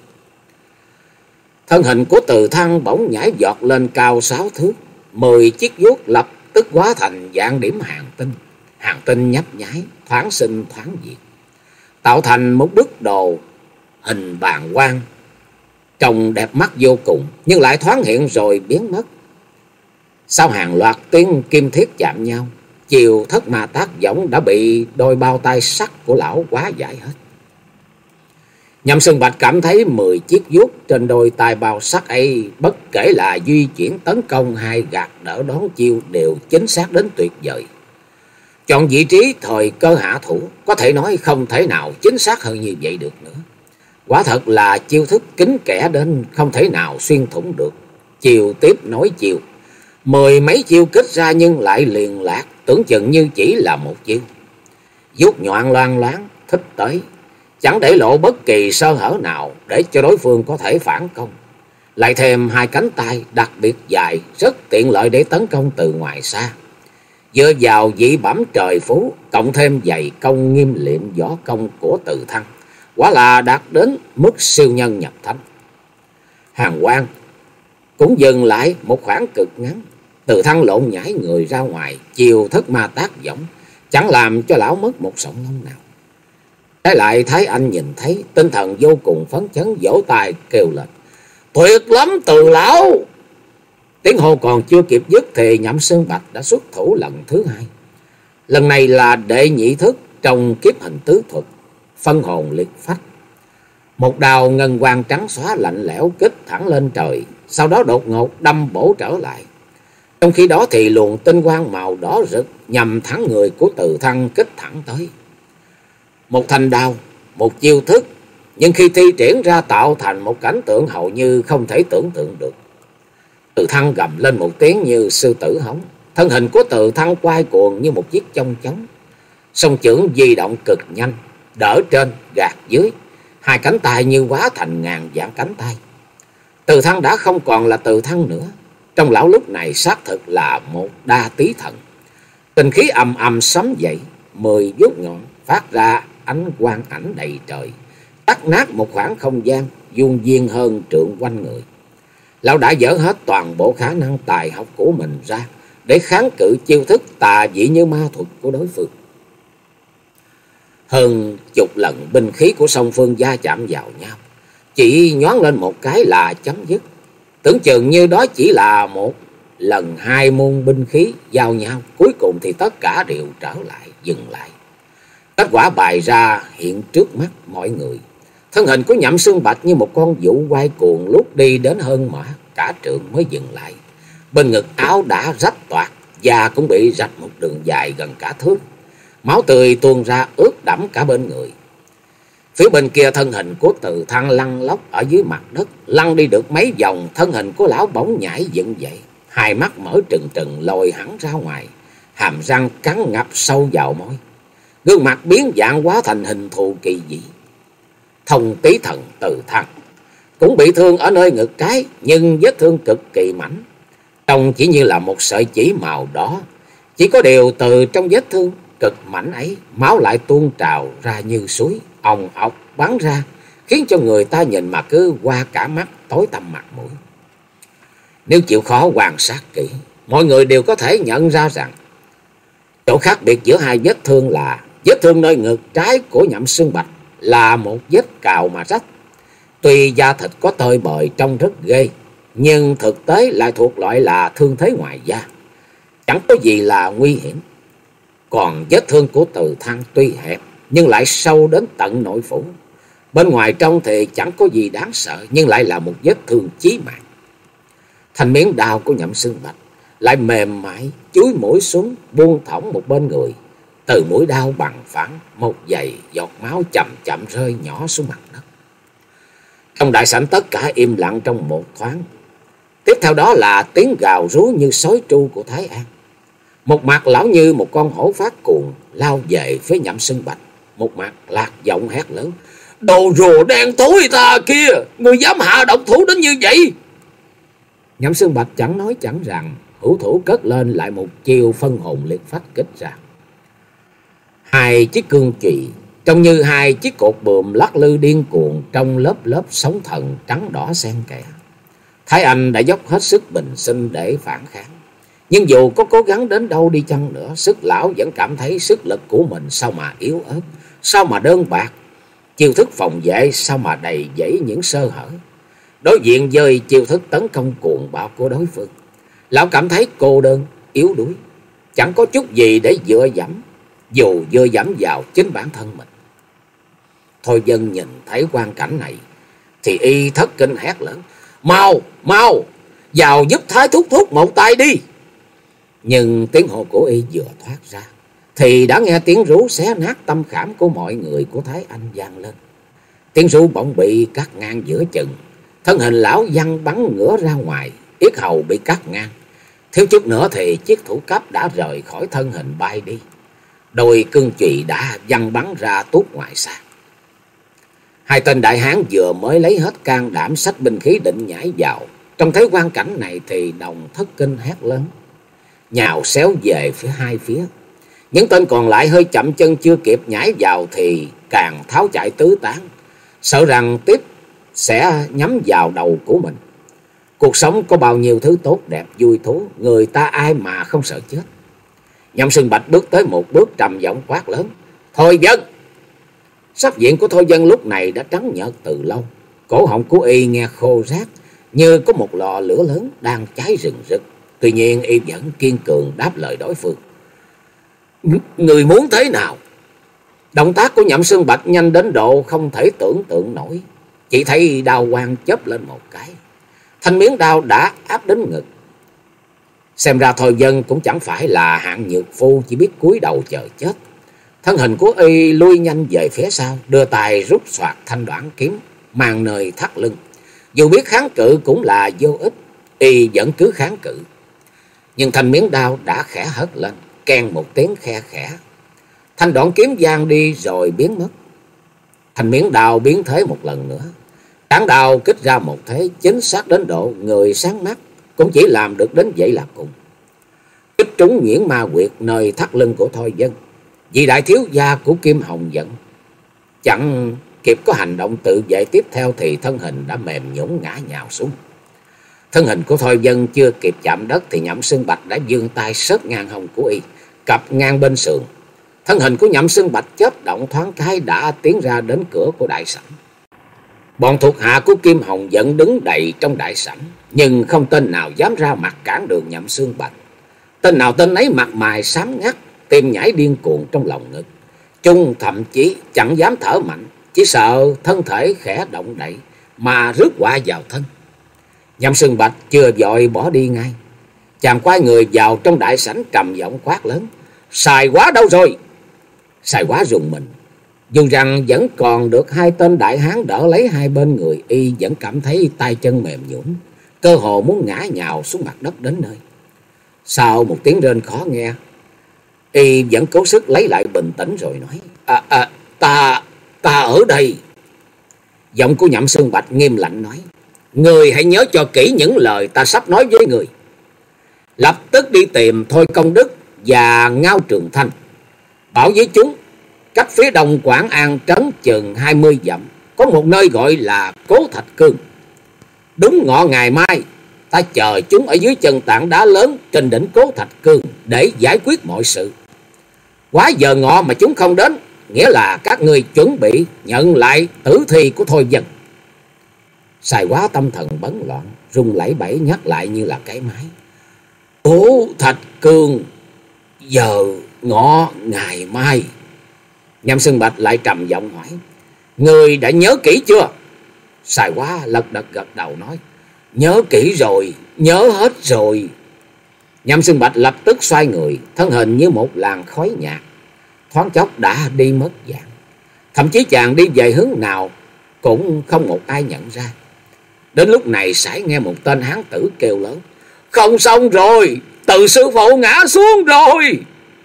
Thân hình của Từ Thăng bỗng nhảy giọt lên cao sáu thước, mười chiếc vuốt lập tức hóa thành dạng điểm hàng tinh. Hàng tinh nhấp nháy, thoáng sinh thoáng diệt, tạo thành một bức đồ hình bàn quang, trông đẹp mắt vô cùng, nhưng lại thoáng hiện rồi biến mất. Sau hàng loạt tiếng kim thiết chạm nhau, chiều thất ma tác võng đã bị đôi bao tay sắt của lão quá giải hết. Nhậm Sơn Bạch cảm thấy mười chiếc vuốt trên đôi tai bao sắt ấy, bất kể là di chuyển tấn công hay gạt đỡ đón chiêu, đều chính xác đến tuyệt vời. Chọn vị trí thời cơ hạ thủ, có thể nói không thể nào chính xác hơn như vậy được nữa. Quả thật là chiêu thức kín kẽ đến không thể nào xuyên thủng được. Chiều tiếp nối chiều, mười mấy chiêu kích ra nhưng lại liền lạc, tưởng chừng như chỉ là một chiêu. Vuốt nhoạng loang loáng thích tới, chẳng để lộ bất kỳ sơ hở nào để cho đối phương có thể phản công. Lại thêm hai cánh tay đặc biệt dài, rất tiện lợi để tấn công từ ngoài xa. Dựa vào dị bẩm trời phú, cộng thêm dày công nghiêm liệm võ công của Từ Thăng, quả là đạt đến mức siêu nhân nhập thánh. Hàn Quang cũng dừng lại một khoảng cực ngắn. Từ Thăng lộn nhảy người ra ngoài, chiều thức ma tác võng, chẳng làm cho lão mất một sọng lông nào. Trái lại Thái Anh nhìn thấy, tinh thần vô cùng phấn chấn, vỗ tay kêu lên: "Tuyệt lắm Từ lão!" Tiếng hô còn chưa kịp dứt thì Nhậm Sơn Bạch đã xuất thủ lần thứ hai. Lần này là đệ nhị thức trong kiếp hình tứ thuật, phân hồn liệt phách. Một đào ngân quang trắng xóa lạnh lẽo kích thẳng lên trời, sau đó đột ngột đâm bổ trở lại. Trong khi đó thì luồng tinh quang màu đỏ rực nhằm thẳng người của Từ Thăng kích thẳng tới. Một thanh đao, một chiêu thức, nhưng khi thi triển ra tạo thành một cảnh tượng hầu như không thể tưởng tượng được. Từ Thăng gầm lên một tiếng như sư tử hống, thân hình của Từ Thăng quay cuồng như một chiếc chong chóng, song chưởng di động cực nhanh, đỡ trên gạt dưới, hai cánh tay như hóa thành ngàn vạn cánh tay. Từ Thăng đã không còn là Từ Thăng nữa, trong lão lúc này xác thực là một đa tí thần. Tinh khí ầm ầm sấm dậy, mười vuốt nhọn phát ra ánh quang ảnh đầy trời, tắt nát một khoảng không gian vuông viên hơn trượng quanh người. Lão đã dỡ hết toàn bộ khả năng tài học của mình ra để kháng cự chiêu thức tà dị như ma thuật của đối phương. Hơn chục lần binh khí của song phương va chạm vào nhau, chỉ nhoáng lên một cái là chấm dứt. Tưởng chừng như đó chỉ là một lần hai môn binh khí giao nhau, cuối cùng thì tất cả đều trở lại, dừng lại. Kết quả bày ra hiện trước mắt mọi người. Thân hình của Nhậm Sơn Bạch như một con vũ quay cuồng lúc đi đến hơn mã cả trượng mới dừng lại. Bên ngực áo đã rách toạc, da cũng bị rạch một đường dài gần cả thước. Máu tươi tuôn ra ướt đẫm cả bên người. Phía bên kia thân hình của Từ Thăng lăn lóc ở dưới mặt đất, lăn đi được mấy vòng, thân hình của lão bỗng nhảy dựng dậy, hai mắt mở trừng trừng lồi hẳn ra ngoài, hàm răng cắn ngập sâu vào môi, gương mặt biến dạng hóa thành hình thù kỳ dị. Thông tí thần Từ Thăng cũng bị thương ở nơi ngực cái, nhưng vết thương cực kỳ mảnh, trông chỉ như là một sợi chỉ màu đỏ. Chỉ có điều từ trong vết thương cực mảnh ấy, máu lại tuôn trào ra như suối, òng ọc bắn ra, khiến cho người ta nhìn mà cứ qua cả mắt, tối tăm mặt mũi. Nếu chịu khó quan sát kỹ, mọi người đều có thể nhận ra rằng chỗ khác biệt giữa hai vết thương là vết thương nơi ngực trái của Nhậm Sơn Bạch là một vết cào mà rách. Tuy da thịt có tơi bời trông rất ghê, nhưng thực tế lại thuộc loại là thương thế ngoài da, chẳng có gì là nguy hiểm. Còn vết thương của Từ Thăng tuy hẹp nhưng lại sâu đến tận nội phủ. Bên ngoài trong thì chẳng có gì đáng sợ, nhưng lại là một vết thương chí mạng. Thanh miếng đao của Nhậm Sơn Bạch lại mềm mại chúi mũi xuống, buông thõng một bên người. Từ mũi đao bằng phẳng, một dày giọt máu chậm chậm rơi nhỏ xuống mặt đất. Trong đại sảnh tất cả im lặng trong một thoáng. Tiếp theo đó là tiếng gào rú như sói tru của Thái An. Một mặt lão như một con hổ phát cuồng lao về phía Nhậm Sơn Bạch, một mặt lạc giọng hét lớn: "Đồ rùa đen tối ta kia, người dám hạ độc thủ đến như vậy!" Nhậm Sơn Bạch chẳng nói chẳng rằng, hữu thủ cất lên lại một chiêu phân hồn liệt phách kích ra. Hai chiếc cương chùy trông như hai chiếc cột buồm lắc lư điên cuồng trong lớp lớp sóng thần trắng đỏ xen kẽ. Thái Anh đã dốc hết sức bình sinh để phản kháng, nhưng dù có cố gắng đến đâu đi chăng nữa, sức lão vẫn cảm thấy sức lực của mình sao mà yếu ớt, sao mà đơn bạc, chiêu thức phòng vệ sao mà đầy dẫy những sơ hở. Đối diện với chiêu thức tấn công cuồng bạo của đối phương, lão cảm thấy cô đơn, yếu đuối, chẳng có chút gì để dựa dẫm, dù dựa dẫm vào chính bản thân mình. Thôi Dân nhìn thấy quang cảnh này thì y thất kinh hét lớn: Mau, mau, vào giúp Thái thúc thúc một tay đi. Nhưng tiếng hô của y vừa thoát ra thì đã nghe tiếng rú xé nát tâm khảm của mọi người của Thái Anh vang lên. Tiếng rú bỗng bị cắt ngang giữa chừng, thân hình lão văng bắn ngửa ra ngoài, yết hầu bị cắt ngang. Thiếu chút nữa thì chiếc thủ cấp đã rời khỏi thân hình bay đi, đôi cương chùy đã văng bắn ra tuốt ngoài xa. Hai tên đại hán vừa mới lấy hết can đảm xách binh khí định nhảy vào, trông thấy quang cảnh này thì đồng thất kinh hét lớn, nhào xéo về phía hai phía. Những tên còn lại hơi chậm chân, chưa kịp nhảy vào thì càng tháo chạy tứ tán, sợ rằng tiếp sẽ nhắm vào đầu của mình. Cuộc sống có bao nhiêu thứ tốt đẹp vui thú, người ta ai mà không sợ chết. Nhậm Sương Bạch bước tới một bước, trầm giọng quát lớn: Thôi Dân! Sắc diện của Thôi Dân lúc này đã trắng nhợt từ lâu, cổ họng của y nghe khô rát như có một lò lửa lớn đang cháy rừng rực. Tuy nhiên y vẫn kiên cường đáp lời đối phương: Người muốn thế nào? Động tác của Nhậm Sương Bạch nhanh đến độ không thể tưởng tượng nổi. Chỉ thấy đao quang chớp lên một cái, thanh miếng đao đã áp đến ngực. Xem ra Thôi Dân cũng chẳng phải là hạng nhược phu chỉ biết cúi đầu chờ chết. Thân hình của y lui nhanh về phía sau, đưa tay rút soạt thanh đoạn kiếm mang nơi thắt lưng. Dù biết kháng cự cũng là vô ích, y vẫn cứ kháng cự. Nhưng thanh miếng đao đã khẽ hất lên, keng một tiếng khe khẽ. Thanh đoạn kiếm vang đi rồi biến mất. Thanh miếng đao biến thế một lần nữa. Tráng đao kích ra một thế chính xác đến độ người sáng mắt cũng chỉ làm được đến vậy là cùng. Kích trúng nhuyễn ma quyệt nơi thắt lưng của Thôi Dân. Vị đại thiếu gia của Kim Hồng giận, chẳng kịp có hành động tự vệ tiếp theo thì thân hình đã mềm nhũn ngã nhào xuống. Thân hình của Thôi Dân chưa kịp chạm đất thì Nhậm Sương Bạch đã giương tay xớt ngang hông của y, cặp ngang bên sườn. Thân hình của Nhậm Sương Bạch chớp động thoáng cái đã tiến ra đến cửa của đại sảnh. Bọn thuộc hạ của Kim Hồng vẫn đứng đầy trong đại sảnh, nhưng không tên nào dám ra mặt cản đường Nhậm Sương Bạch. Tên nào tên ấy mặt mày xám ngắt, tim nhảy điên cuồng trong lòng ngực. Chung thậm chí chẳng dám thở mạnh, chỉ sợ thân thể khẽ động đậy mà rước họa vào thân. Nhậm Sương Bạch chưa vội bỏ đi ngay, chàng quay người vào trong đại sảnh trầm giọng quát lớn: Sài Quá đâu rồi? Sài Quá rùng mình, dù rằng vẫn còn được hai tên đại hán đỡ lấy hai bên người y, vẫn cảm thấy tay chân mềm nhũn, cơ hồ muốn ngã nhào xuống mặt đất đến nơi. Sau một tiếng rên khó nghe, y vẫn cố sức lấy lại bình tĩnh rồi nói: À, à, ta, ta ở đây. Giọng của Nhậm Sương Bạch nghiêm lạnh nói: Người hãy nhớ cho kỹ những lời ta sắp nói với người. Lập tức đi tìm Thôi Công Đức và Ngao Trường Thanh, bảo với chúng cách phía đông Quảng An trấn chừng hai mươi dặm có một nơi gọi là Cố Thạch Cương. Đúng ngọ ngày mai, ta chờ chúng ở dưới chân tảng đá lớn trên đỉnh Cố Thạch Cương để giải quyết mọi sự. Quá giờ ngọ mà chúng không đến, nghĩa là các ngươi chuẩn bị nhận lại tử thi của Thôi Dân. Sài Quá tâm thần bấn loạn, rung lẩy bẩy nhắc lại như là cái máy: Cố Thạch Cương, giờ ngọ ngày mai. Nhậm Sương Bạch lại trầm giọng hỏi: Người đã nhớ kỹ chưa? Sài Quá lật đật gật đầu nói: Nhớ kỹ rồi, nhớ hết rồi. Nhậm Sương Bạch lập tức xoay người, thân hình như một làn khói nhạt, thoáng chốc đã đi mất dạng. Thậm chí chàng đi về hướng nào cũng không một ai nhận ra. Đến lúc này sải nghe một tên hán tử kêu lớn: Không xong rồi, Từ sư phụ ngã xuống rồi.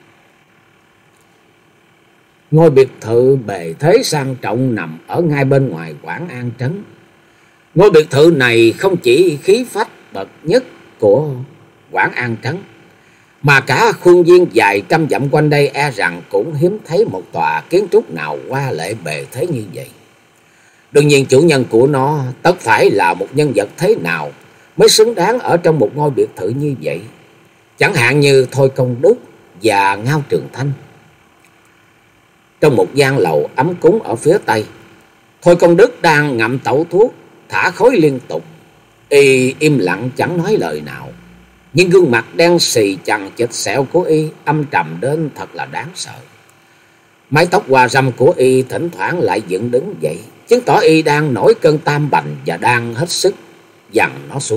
Ngôi biệt thự bề thế sang trọng nằm ở ngay bên ngoài Quảng An trấn. Ngôi biệt thự này không chỉ khí phách bậc nhất của Quảng An trấn, mà cả khuôn viên dài trăm dặm quanh đây e rằng cũng hiếm thấy một tòa kiến trúc nào hoa lệ bề thế như vậy. Đương nhiên chủ nhân của nó tất phải là một nhân vật thế nào mới xứng đáng ở trong một ngôi biệt thự như vậy. Chẳng hạn như Thôi Công Đức và Ngao Trường Thanh. Trong một gian lầu ấm cúng ở phía tây, Thôi Công Đức đang ngậm tẩu thuốc, thả khói liên tục. Y im lặng chẳng nói lời nào, nhưng gương mặt đen xì chằng chịt sẹo của y âm trầm đến thật là đáng sợ. Mái tóc hoa râm của y thỉnh thoảng lại dựng đứng dậy, chứng tỏ y đang nổi cơn tam bành và đang hết sức dằn nó xuống.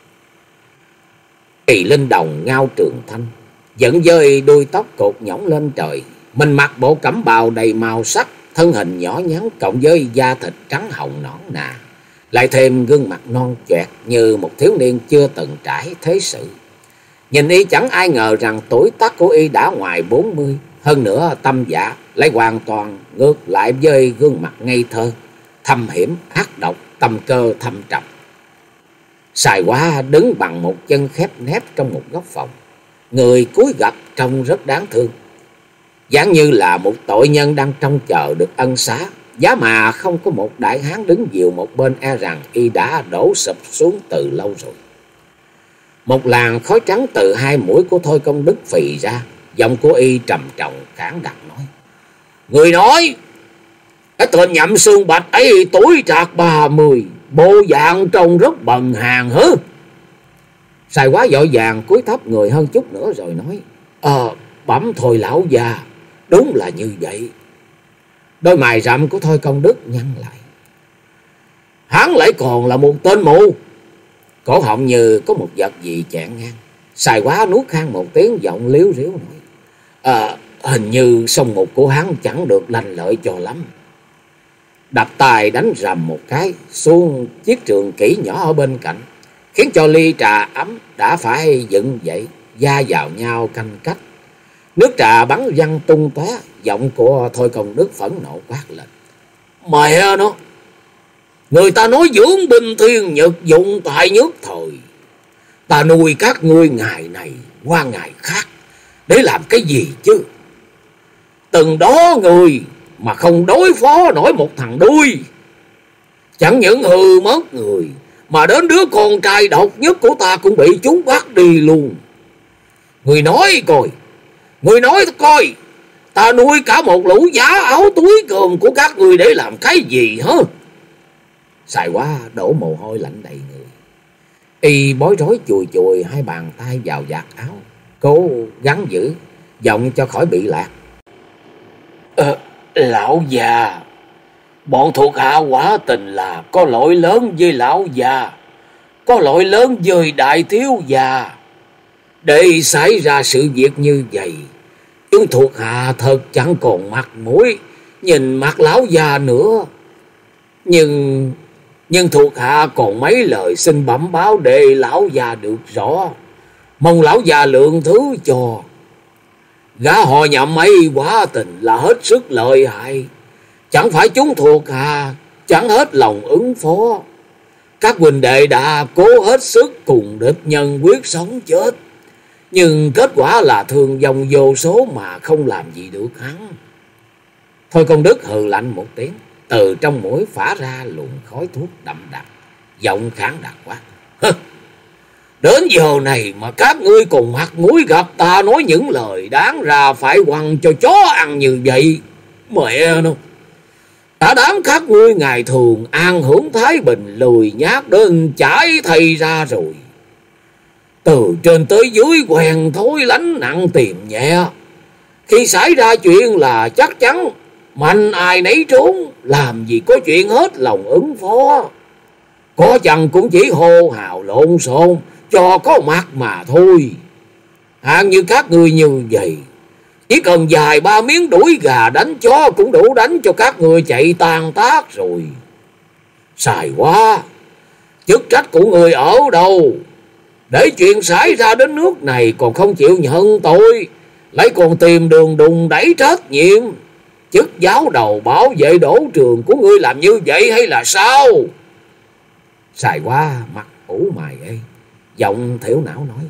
Kỳ Linh Đồng ngao trường thanh, dẫn dơi đuôi tóc cột nhõng lên trời. Mình mặc bộ cẩm bào đầy màu sắc, thân hình nhỏ nhắn cộng với da thịt trắng hồng nõn nà, lại thêm gương mặt non choẹt như một thiếu niên chưa từng trải thế sự. Nhìn y chẳng ai ngờ rằng tuổi tác của y đã ngoài bốn mươi, hơn nữa tâm dạ lại hoàn toàn ngược lại với gương mặt ngây thơ, thâm hiểm, ác độc, tâm cơ thâm trầm. Sài Quá đứng bằng một chân khép nép trong một góc phòng, người cúi gập trông rất đáng thương, dáng như là một tội nhân đang trông chờ được ân xá. Giá mà không có một đại hán đứng dìu một bên, e rằng y đã đổ sụp xuống từ lâu rồi. Một làn khói trắng từ hai mũi của Thôi Công Đức phì ra, giọng của y trầm trọng khản đặc nói: Người nói cái tên Nhậm Xương Bạch ấy tuổi trạc ba mươi, bộ dạng trông rất bần hàn hứ. Sài Quá vội vàng cúi thấp người hơn chút nữa rồi nói: Ờ, bẩm Thôi lão già, đúng là như vậy. Đôi mày rậm của Thôi Công Đức nhăn lại. Hắn lại còn là một tên mù. Cổ họng như có một vật gì chẹn ngang. Sài Quá nuốt khan một tiếng, giọng liếu riếu nói: À, hình như song mục của hắn chẳng được lành lợi cho lắm. Đập tài đánh rầm một cái xuống chiếc trường kỷ nhỏ ở bên cạnh, khiến cho ly trà ấm đã phải dựng dậy, da vào nhau canh cách. Nước trà bắn văng tung tóe. Giọng của Thôi Công Đức phẫn nộ quát lên: Mẹ nó, người ta nói dưỡng binh thiên nhật, dụng tại nhất thời. Ta nuôi các ngươi ngày này qua ngày khác để làm cái gì chứ? Từng đó người mà không đối phó nổi một thằng đuôi, chẳng những hư mất người, mà đến đứa con trai độc nhất của ta cũng bị chúng bắt đi luôn. Người nói coi, người nói coi, ta nuôi cả một lũ giá áo túi cơm của các người để làm cái gì hả? Sài Quá đổ mồ hôi lạnh đầy người. Y bối rối chùi chùi hai bàn tay vào vạt áo, cố gắng giữ giọng cho khỏi bị lạc. Ờ, lão già, bọn thuộc hạ quả tình là có lỗi lớn với lão già, có lỗi lớn với đại thiếu già. Để xảy ra sự việc như vậy, chúng thuộc hạ thật chẳng còn mặt mũi nhìn mặt lão già nữa. Nhưng nhưng thuộc hạ còn mấy lời xin bẩm báo để lão già được rõ, mong lão già lượng thứ cho. Gã họ Nhậm ấy quá tình là hết sức lợi hại, chẳng phải chúng thuộc hạ chẳng hết lòng ứng phó. Các huynh đệ đã cố hết sức cùng địch nhân quyết sống chết, nhưng kết quả là thương vong vô số mà không làm gì được hắn. Thôi Công Đức hừ lạnh một tiếng, từ trong mũi phả ra luồng khói thuốc đậm đặc, giọng khản đặc quát: Đến giờ này mà các ngươi cùng mặt mũi gặp ta nói những lời đáng ra phải quăng cho chó ăn như vậy. Mẹ nó, đã đáng các ngươi ngày thường an hưởng thái bình lười nhác đến chải thầy ra rồi. Từ trên tới dưới quen thối lánh nặng tìm nhẹ, khi xảy ra chuyện là chắc chắn mạnh ai nấy trốn, làm gì có chuyện hết lòng ứng phó. Có chăng cũng chỉ hô hào lộn xộn cho có mặt mà thôi. Hạng như các ngươi như vậy, chỉ cần vài ba miếng đuổi gà đánh chó cũng đủ đánh cho các ngươi chạy tan tác rồi. Sài Quá, chức trách của người ở đâu? Để chuyện xảy ra đến nước này còn không chịu nhận tội, lại còn tìm đường đùng đẩy trách nhiệm. Chức giáo đầu bảo vệ đổ trường của ngươi làm như vậy hay là sao? Sài Quá mặt ủ mày ê, giọng thiểu não nói: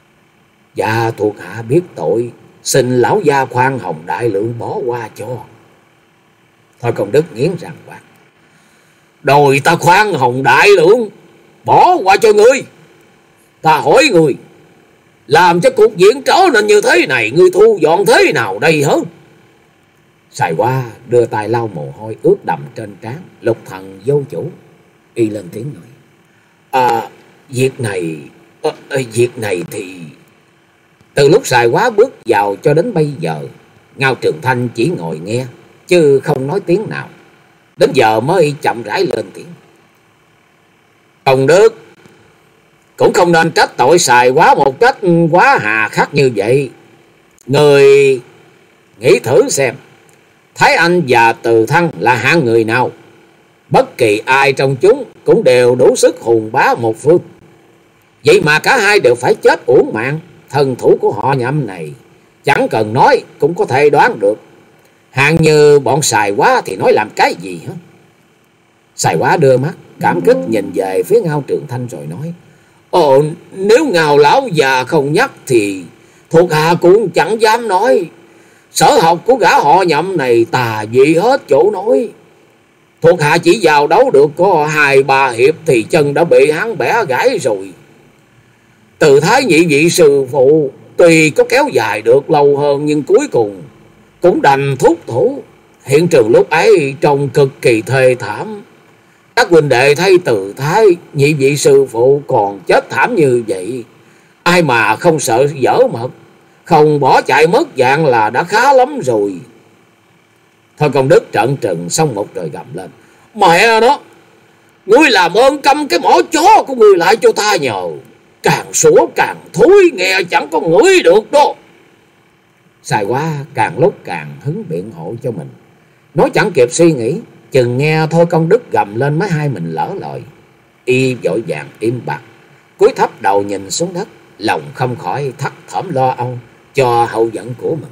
Dạ thuộc hạ biết tội, xin lão gia khoan hồng đại lượng bỏ qua cho. Thôi Công Đức nghiến răng quát: Đòi ta khoan hồng đại lượng bỏ qua cho ngươi? Ta hỏi ngươi, làm cho cục diện trở nên như thế này, ngươi thu dọn thế nào đây hả? Sài Quá đưa tay lau mồ hôi ướt đầm trên trán, lục thần vô chủ. Y lên tiếng nói: À, việc này, à, việc này thì... Từ lúc Sài Quá bước vào cho đến bây giờ, Ngao Trường Thanh chỉ ngồi nghe, chứ không nói tiếng nào. Đến giờ mới chậm rãi lên tiếng. Công Đức, cũng không nên trách tội xài quá một cách quá hà khắc như vậy. Người nghĩ thử xem, Thái Anh và Từ Thăng là hạng người nào? Bất kỳ ai trong chúng cũng đều đủ sức hùng bá một phương. Vậy mà cả hai đều phải chết uổng mạng. Thần thủ của họ Nhậm này chẳng cần nói cũng có thể đoán được. Hạng như bọn xài quá thì nói làm cái gì hả? Xài quá đưa mắt cảm kích nhìn về phía Ngao Trường Thanh rồi nói: Ồ, nếu Ngao lão già không nhắc thì thuộc hạ cũng chẳng dám nói. Sở học của gã họ Nhậm này tà dị hết chỗ nói. Thuộc hạ chỉ vào đấu được có hai ba hiệp thì chân đã bị hắn bẻ gãy rồi. Từ Thái nhị vị sư phụ tuy có kéo dài được lâu hơn, nhưng cuối cùng cũng đành thúc thủ. Hiện trường lúc ấy trông cực kỳ thê thảm. Các huynh đệ thấy Từ Thái nhị vị sư phụ còn chết thảm như vậy, ai mà không sợ dở mật, không bỏ chạy mất dạng là đã khá lắm rồi. Thôi Công Đức trợn trừng xong một trời gầm lên: Mẹ nó, ngươi làm ơn câm cái mỏ chó của ngươi lại cho ta nhờ. Càng sủa càng thối, nghe chẳng có ngửi được đó. Xài quá càng lúc càng hứng biện hộ cho mình. Nói chẳng kịp suy nghĩ, chừng nghe Thôi Công Đức gầm lên mới hai mình lỡ lời. Y vội vàng im bặt, cúi thấp đầu nhìn xuống đất, lòng không khỏi thắt thỏm lo âu cho hậu vận của mình.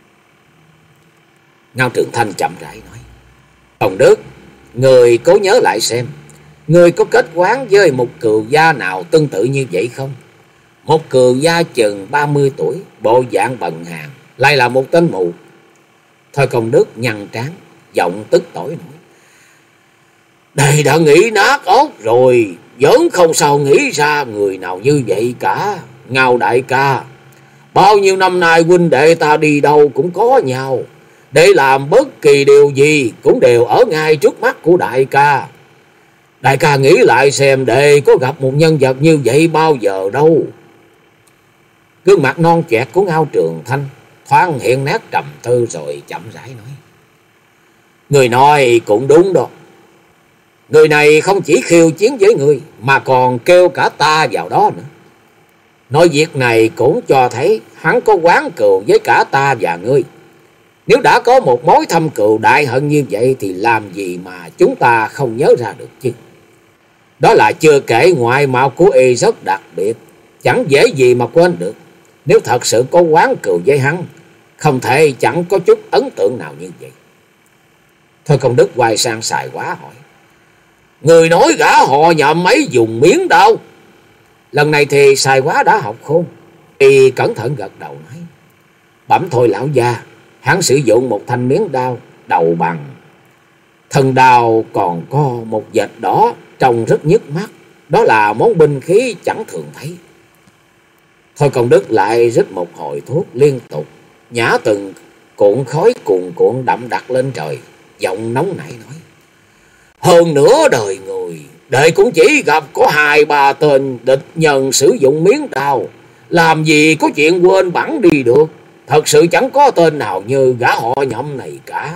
Ngao Trường Thanh chậm rãi nói: Công Đức, người cố nhớ lại xem, người có kết quán với một cừu gia nào tương tự như vậy không? Một cừu gia chừng ba mươi tuổi, bộ dạng bần hàn, lại là một tên mù. Thôi Công Đức nhăn trán, giọng tức tối nói: Đây đã nghĩ nát óc rồi, vẫn không sao nghĩ ra người nào như vậy cả. Ngao đại ca, bao nhiêu năm nay huynh đệ ta đi đâu cũng có nhau, để làm bất kỳ điều gì cũng đều ở ngay trước mắt của đại ca. Đại ca nghĩ lại xem, đệ có gặp một nhân vật như vậy bao giờ đâu. Gương mặt non chẹt của Ngao Trường Thanh thoáng hiện nét trầm tư rồi chậm rãi nói: Người nói cũng đúng đó. Người này không chỉ khiêu chiến với người mà còn kêu cả ta vào đó nữa. Nói việc này cũng cho thấy hắn có oán cừu với cả ta và ngươi. Nếu đã có một mối thâm cừu đại hận như vậy thì làm gì mà chúng ta không nhớ ra được chứ. Đó là chưa kể ngoại mạo của y rất đặc biệt, chẳng dễ gì mà quên được. Nếu thật sự có oán cừu với hắn, không thể chẳng có chút ấn tượng nào như vậy. Thôi Công Đức quay sang Xài Quá hỏi: Người nói gã họ Nhậm ấy dùng miếng đao? Lần này thì Xài Quá đã học khôn, y cẩn thận gật đầu nói: Bẩm Thôi lão gia, hắn sử dụng một thanh miếng đao đầu bằng. Thân đao còn có một vệt đỏ trông rất nhức mắt, đó là món binh khí chẳng thường thấy. Thôi Công Đức lại rít một hồi thuốc liên tục, nhả từng cuộn khói cuồn cuộn đậm đặc lên trời, giọng nóng nảy nói: Hơn nửa đời người, đệ cũng chỉ gặp có hai ba tên địch nhân sử dụng miếng đao, làm gì có chuyện quên bẵng đi được. Thật sự chẳng có tên nào như gã họ Nhậm này cả.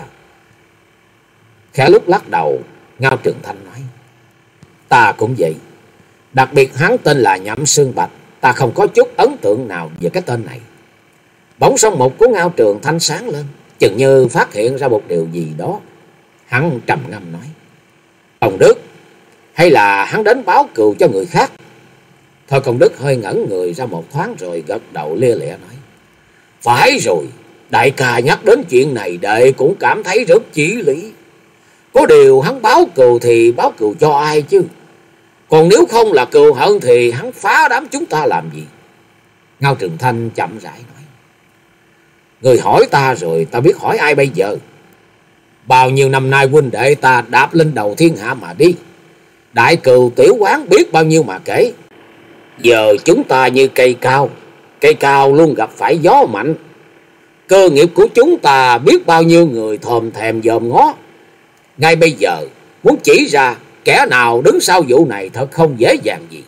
Khẽ lúc lắc đầu, Ngao Trường Thanh nói: Ta cũng vậy. Đặc biệt hắn tên là Nhậm Sương Bạch, ta không có chút ấn tượng nào về cái tên này. Bỗng song một của Ngao Trường Thanh sáng lên, chừng như phát hiện ra một điều gì đó. Hắn trầm ngâm nói: Công Đức, hay là hắn đến báo cừu cho người khác? Thôi Công Đức hơi ngẩn người ra một thoáng rồi gật đầu lia lịa nói: Phải rồi, đại ca nhắc đến chuyện này đệ cũng cảm thấy rất chí lý. Có điều hắn báo cừu thì báo cừu cho ai chứ? Còn nếu không là cừu hận thì hắn phá đám chúng ta làm gì? Ngao Trường Thanh chậm rãi nói: Người hỏi ta rồi, ta biết hỏi ai bây giờ? Bao nhiêu năm nay huynh đệ ta đạp lên đầu thiên hạ mà đi, đại cừu tiểu quán biết bao nhiêu mà kể. Giờ chúng ta như cây cao, cây cao luôn gặp phải gió mạnh. Cơ nghiệp của chúng ta biết bao nhiêu người thòm thèm dòm ngó. Ngay bây giờ muốn chỉ ra kẻ nào đứng sau vụ này thật không dễ dàng gì.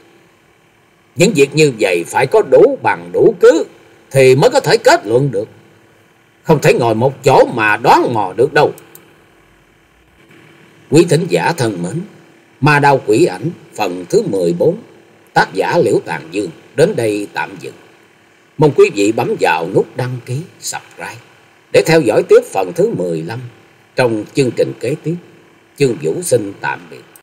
Những việc như vậy phải có đủ bằng đủ cứ thì mới có thể kết luận được. không thể ngồi một chỗ mà đoán mò được đâu. Quý thính giả thân mến, Ma Đao Quỷ Ảnh phần thứ mười bốn, tác giả Liễu Tàn Dương đến đây tạm dừng. Mong quý vị bấm vào nút đăng ký, subscribe để theo dõi tiếp phần thứ mười lăm trong chương trình kế tiếp. Chương Vũ xin tạm biệt.